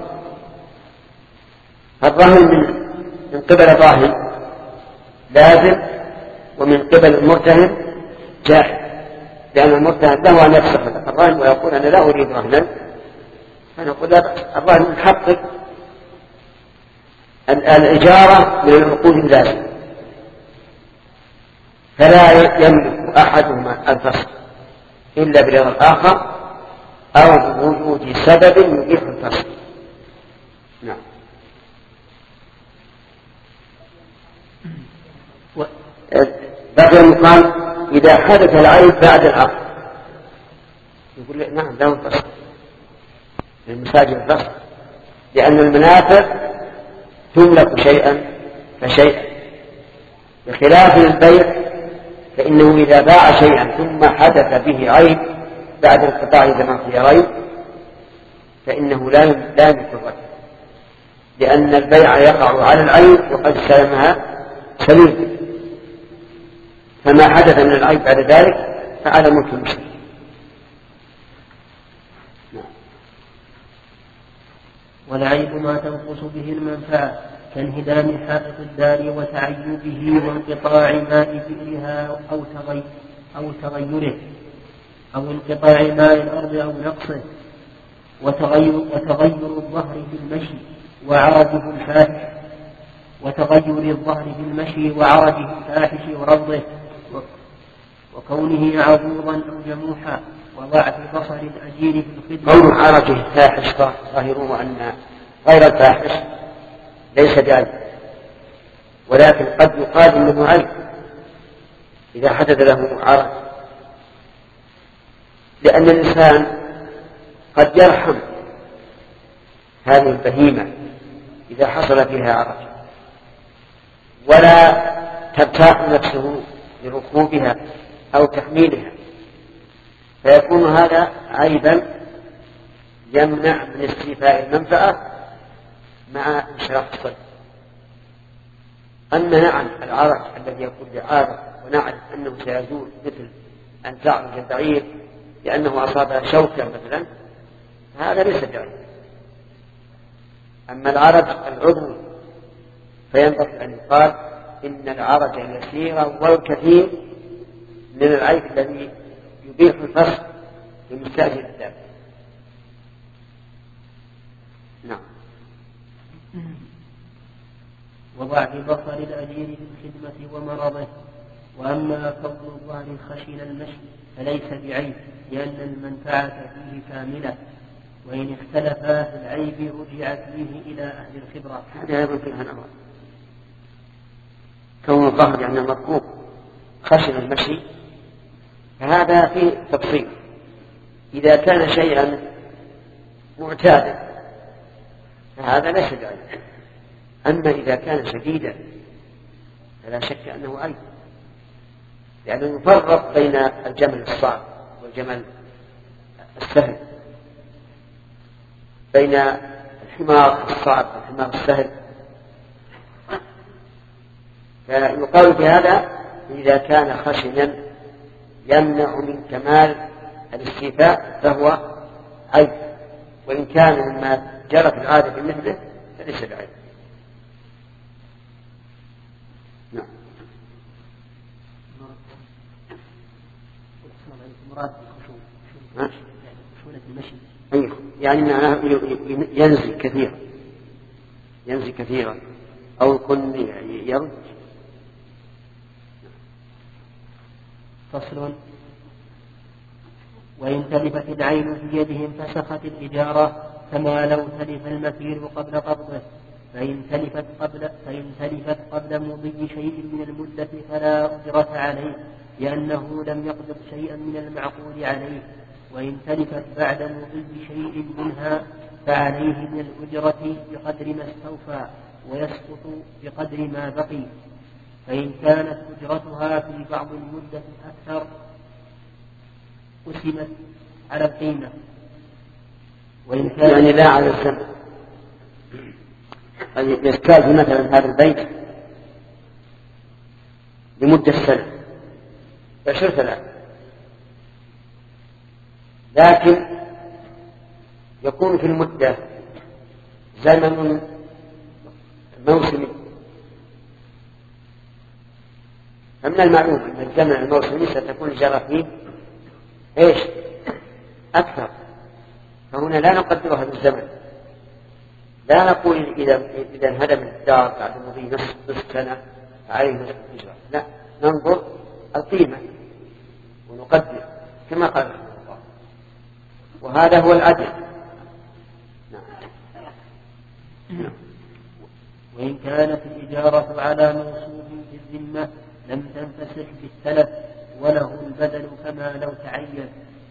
الرهن من, من قبل الراهن لازم، ومن قبل المرتهن جائز، لأن المرتهن له أن يفسخ الرهن ويقول أنا لا أريد رهنا، فنقول الرهن يحقق الإجارة من العقود اللازمة، فلا يملك أحدهما الفسخ إلا برضا الآخر أو بوجود سبب يبيح الفسخ. نعم. بقي المقام إذا حدث العيب بعد العقد، يقول نعم له الفسخ للمساجد الفسخ، لأن المنافع تملك شيئا فشيئا، بخلاف البيع فإنه إذا باع شيئا ثم حدث به عيب بعد انقطاع زمان خيارين فإنه لا يملك الرد، لأن البيع يقع على العيب وقد سلمها سليم، فما حدث من العيب بعد ذلك فعلى ملك المشتري. والعيب ما تنقص به المنفعة كانهدام حائط الدار وتعيبه وانقطاع ماء بئرها أو, تغي أو تغيره أو انقطاع ماء الأرض أو نقصه، وتغير, وتغير الظهر في المشي وعرجه الفاحش وتغير الظهر في المشي وعرجه الفاحش ورضه، وكونه عضوضا أو جموحا، وضعف بصر الأجير في الخدمة. قول عرجه الفاحش ظاهره أن غير الفاحش ليس بعيب، ولكن قد يقال انه عيب اذا حدث له عرج، لان الانسان قد يرحم هذه البهيمه اذا حصل فيها عرج ولا ترتاح نفسه لركوبها او تحميلها، فيكون هذا عيبا يمنع من استيفاء المنفعه مع انشراح الصدر. أما نعم العرج الذي يكون لعارض ونعرف أنه سيزول، مثل أن تعرج البعير لأنه أصاب شوكا مثلا، هذا ليس بعيب. أما العرج العضو فينبغي أن يقال إن العرج اليسير والكثير من العيب الذي يبيح الفسخ لمستأجر الدابة. نعم. وضعف بصر الأجير في الخدمة ومرضه. وأما كون الظهر خشن المشي فليس بعيب، لأن المنفعة فيه كاملة، وإن اختلفا في العيب رجع فيه إلى أهل الخبرة. هذا يكون فيها نظر. كون الظهر يعني المركوب خشن المشي فهذا فيه تفصيل. إذا كان شيئا معتادا فهذا ليس بعيب، أما إذا كان شديدا فلا شك أنه عيب، لأنه يفرق بين الجمل الصعب والجمل السهل، بين الحمار الصعب والحمار السهل. فيقال في هذا إذا كان خشنا يمنع من كمال الاستيفاء فهو عيب، وإن كان مما جرت العادة بمثله فليس بعيب. نعم. مراد الخشونة، خشونة المشي. أيوه. يعني معناه ينزل كثيرا ينزل كثيرا أو يكون يرد. فصل. وإن تلفت العين في يدهم فسخت الإجارة كما لو تلف المكير قبل قبضه، فإن تلفت قبل, فإن تلفت قبل مضي شيء من المدة فلا أجرة عليه لأنه لم يقبض شيئا من المعقول عليه، وإن تلفت بعد مضي شيء منها فعليه من الأجرة بقدر ما استوفى ويسقط بقدر ما بقي، فإن كانت أجرتها في بعض المدة أكثر قسمت على القيمة، وإن كان يعني لا على الزمن. يستاذ مثلا هذا البيت لمدة سنة عشر سنة، لكن يكون في المدة زمن موسمي، فمن المعلوم أن الزمن الموسمي ستكون الإجارة فيه إيش أكثر، فهنا لا نقدرها بالزمن، لا نقول إذا إذا انهدم الدار بعد مضي نصف سنة فعليه نصف الإجارة، لا، ننظر القيمة ونقدر كما قال الله، وهذا هو العدل. نعم. وإن كانت الإجارة على موصوف في الذمة لم تنفسخ بالتلف وله البدل كما لو تعين.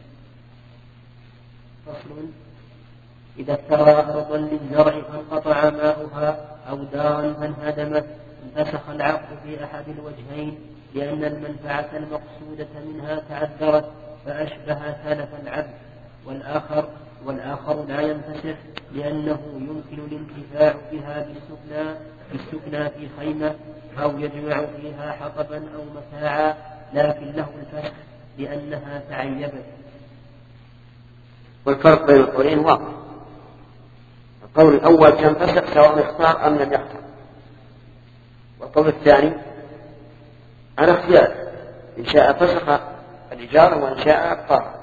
فصل. إذا اشترى أرضا للزرع فانقطع ماؤها أو دارا فانهدمت انفسخ العقد في أحد الوجهين، لأن المنفعة المقصودة منها تعذرت فأشبه تلف العبد، والآخر والآخر لا ينفسخ لأنه يمكن الانتفاع بها بالسكنى بالسكنى في خيمة أو يجمع فيها حطبا أو متاعا، لكن له الفسخ لأنها تعيبت. والفرق بين القولين واضح. القول الأول تنفسخ سواء اختار أم لم يختار، والقول الثاني على اختيار، إن شاء فسخ الإجارة وإن شاء أبقاها.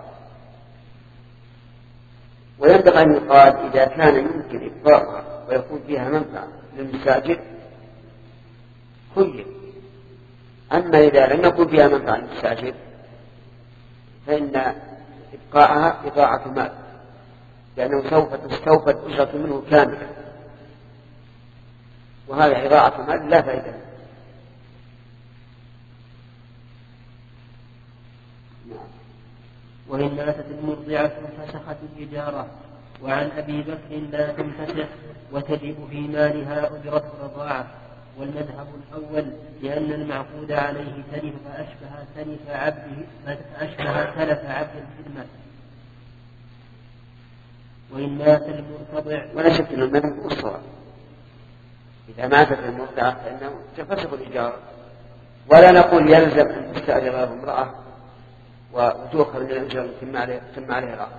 وينبغي أن يقال إذا كان يمكن إبقاءها ويكون فيها منفعة للمستأجر خير، أما إذا لم يكن فيها منفعة للمستأجر فإن إبقاءها إضاعة مال، لأنه سوف تستوفى أجرة منه كاملة، وهذا إضاعة مال لا فائدة. وإن ماتت المرضعة فسخت الإجارة. وعن أبي بكر لا تنفسخ وتجب في مالها أجرة الرضاعة، والمذهب الأول لأن المعقود عليه تلف فأشبه تلف عبده فأشبه تلف عبد الخدمة. وإن مات المرتضع ولا شك أن المذهب هو الصواب، إذا ماتت المرضعة فإنه تنفسخ الإجارة، ولا نقول يلزم أن تستأجر امرأة وتؤخذ من الإجارة ثم عليها العقد.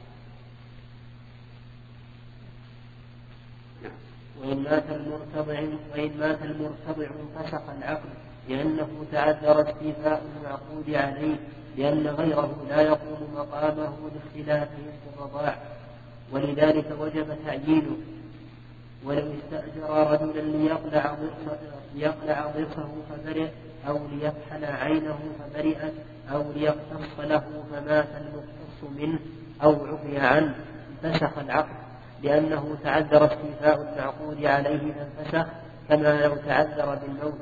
وإن مات المرتضع وإن مات المرتضع فسخ العقد لأنه تعذر استيفاء المعقود عليه، لأن غيره لا يقوم مقامه لاختلافه في الرضاع، ولذلك وجب تعيينه. ولو استأجر رجلا ليقلع ليقلع ضرسه فبرئ، أو ليفحل عينه فبرئت، أو ليقتص له فمات المقتص منه أو عفي عنه فسخ العقد، لأنه تعذر استيفاء المعقود عليه فانفسخ كما لو تعذر بالموت.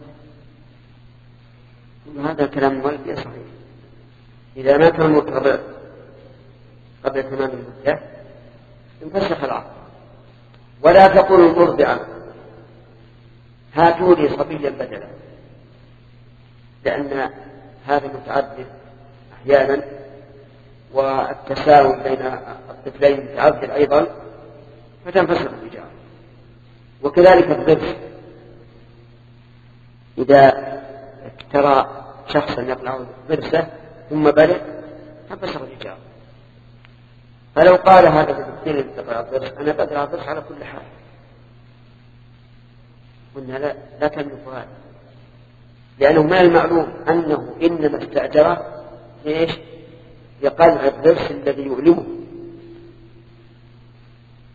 هذا الكلام المؤلف صحيح. إذا مات المرتضع قبل تمام المدة انفسخ العقد. ولا تقول المرضعة هاتوا لي صبيا بدلا، لأن هذا متعذر أحيانا، والتساوي بين الطفلين متعذر أيضا، فتنفسخ الإجارة. وكذلك الضرس، إذا ترى شخصا يقلع ضرسه ثم برئ تنفسخ الإجارة. فلو قال هذا بالدين اللي تقلع الضرس أنا بقلع الضرس على كل حال، قلنا لا, لا تملك هذا، لأنه من المعلوم أنه إنما استأجره إيش؟ يقلع الضرس الذي يؤلمه،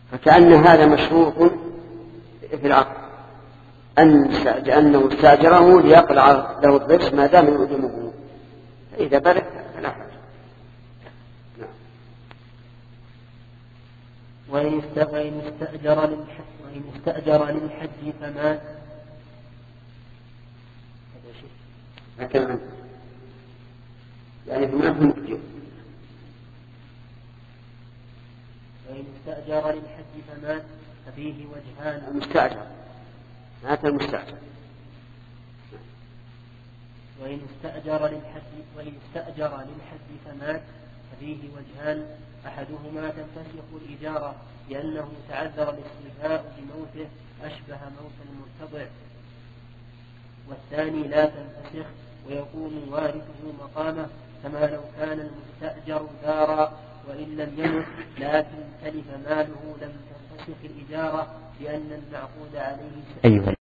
فكأن هذا مشروط في العقد أنه استأجره ليقلع له الضرس ما دام يؤلمه، فإذا برد فلا حاجة. وإن استأجر للحج وإن استأجر للحج فمات هكذا يعني بمعنى كثير. وإن استأجر للحج فمات ففيه وجهان. المستأجر مات المستأجر. وإن استأجر للحج وإن استأجر للحج فمات ففيه وجهان، أحدهما تنفسخ الإجارة لأنه تعذر الاستيفاء بموته أشبه موت المرتضع، والثاني لا تنفسخ ويقوم وارثه مقامه كما لو كان المستأجر دارا وإن لم يمت لكن تلف ماله لم تنفسخ الإجارة لأن المعقود عليه. أيوة.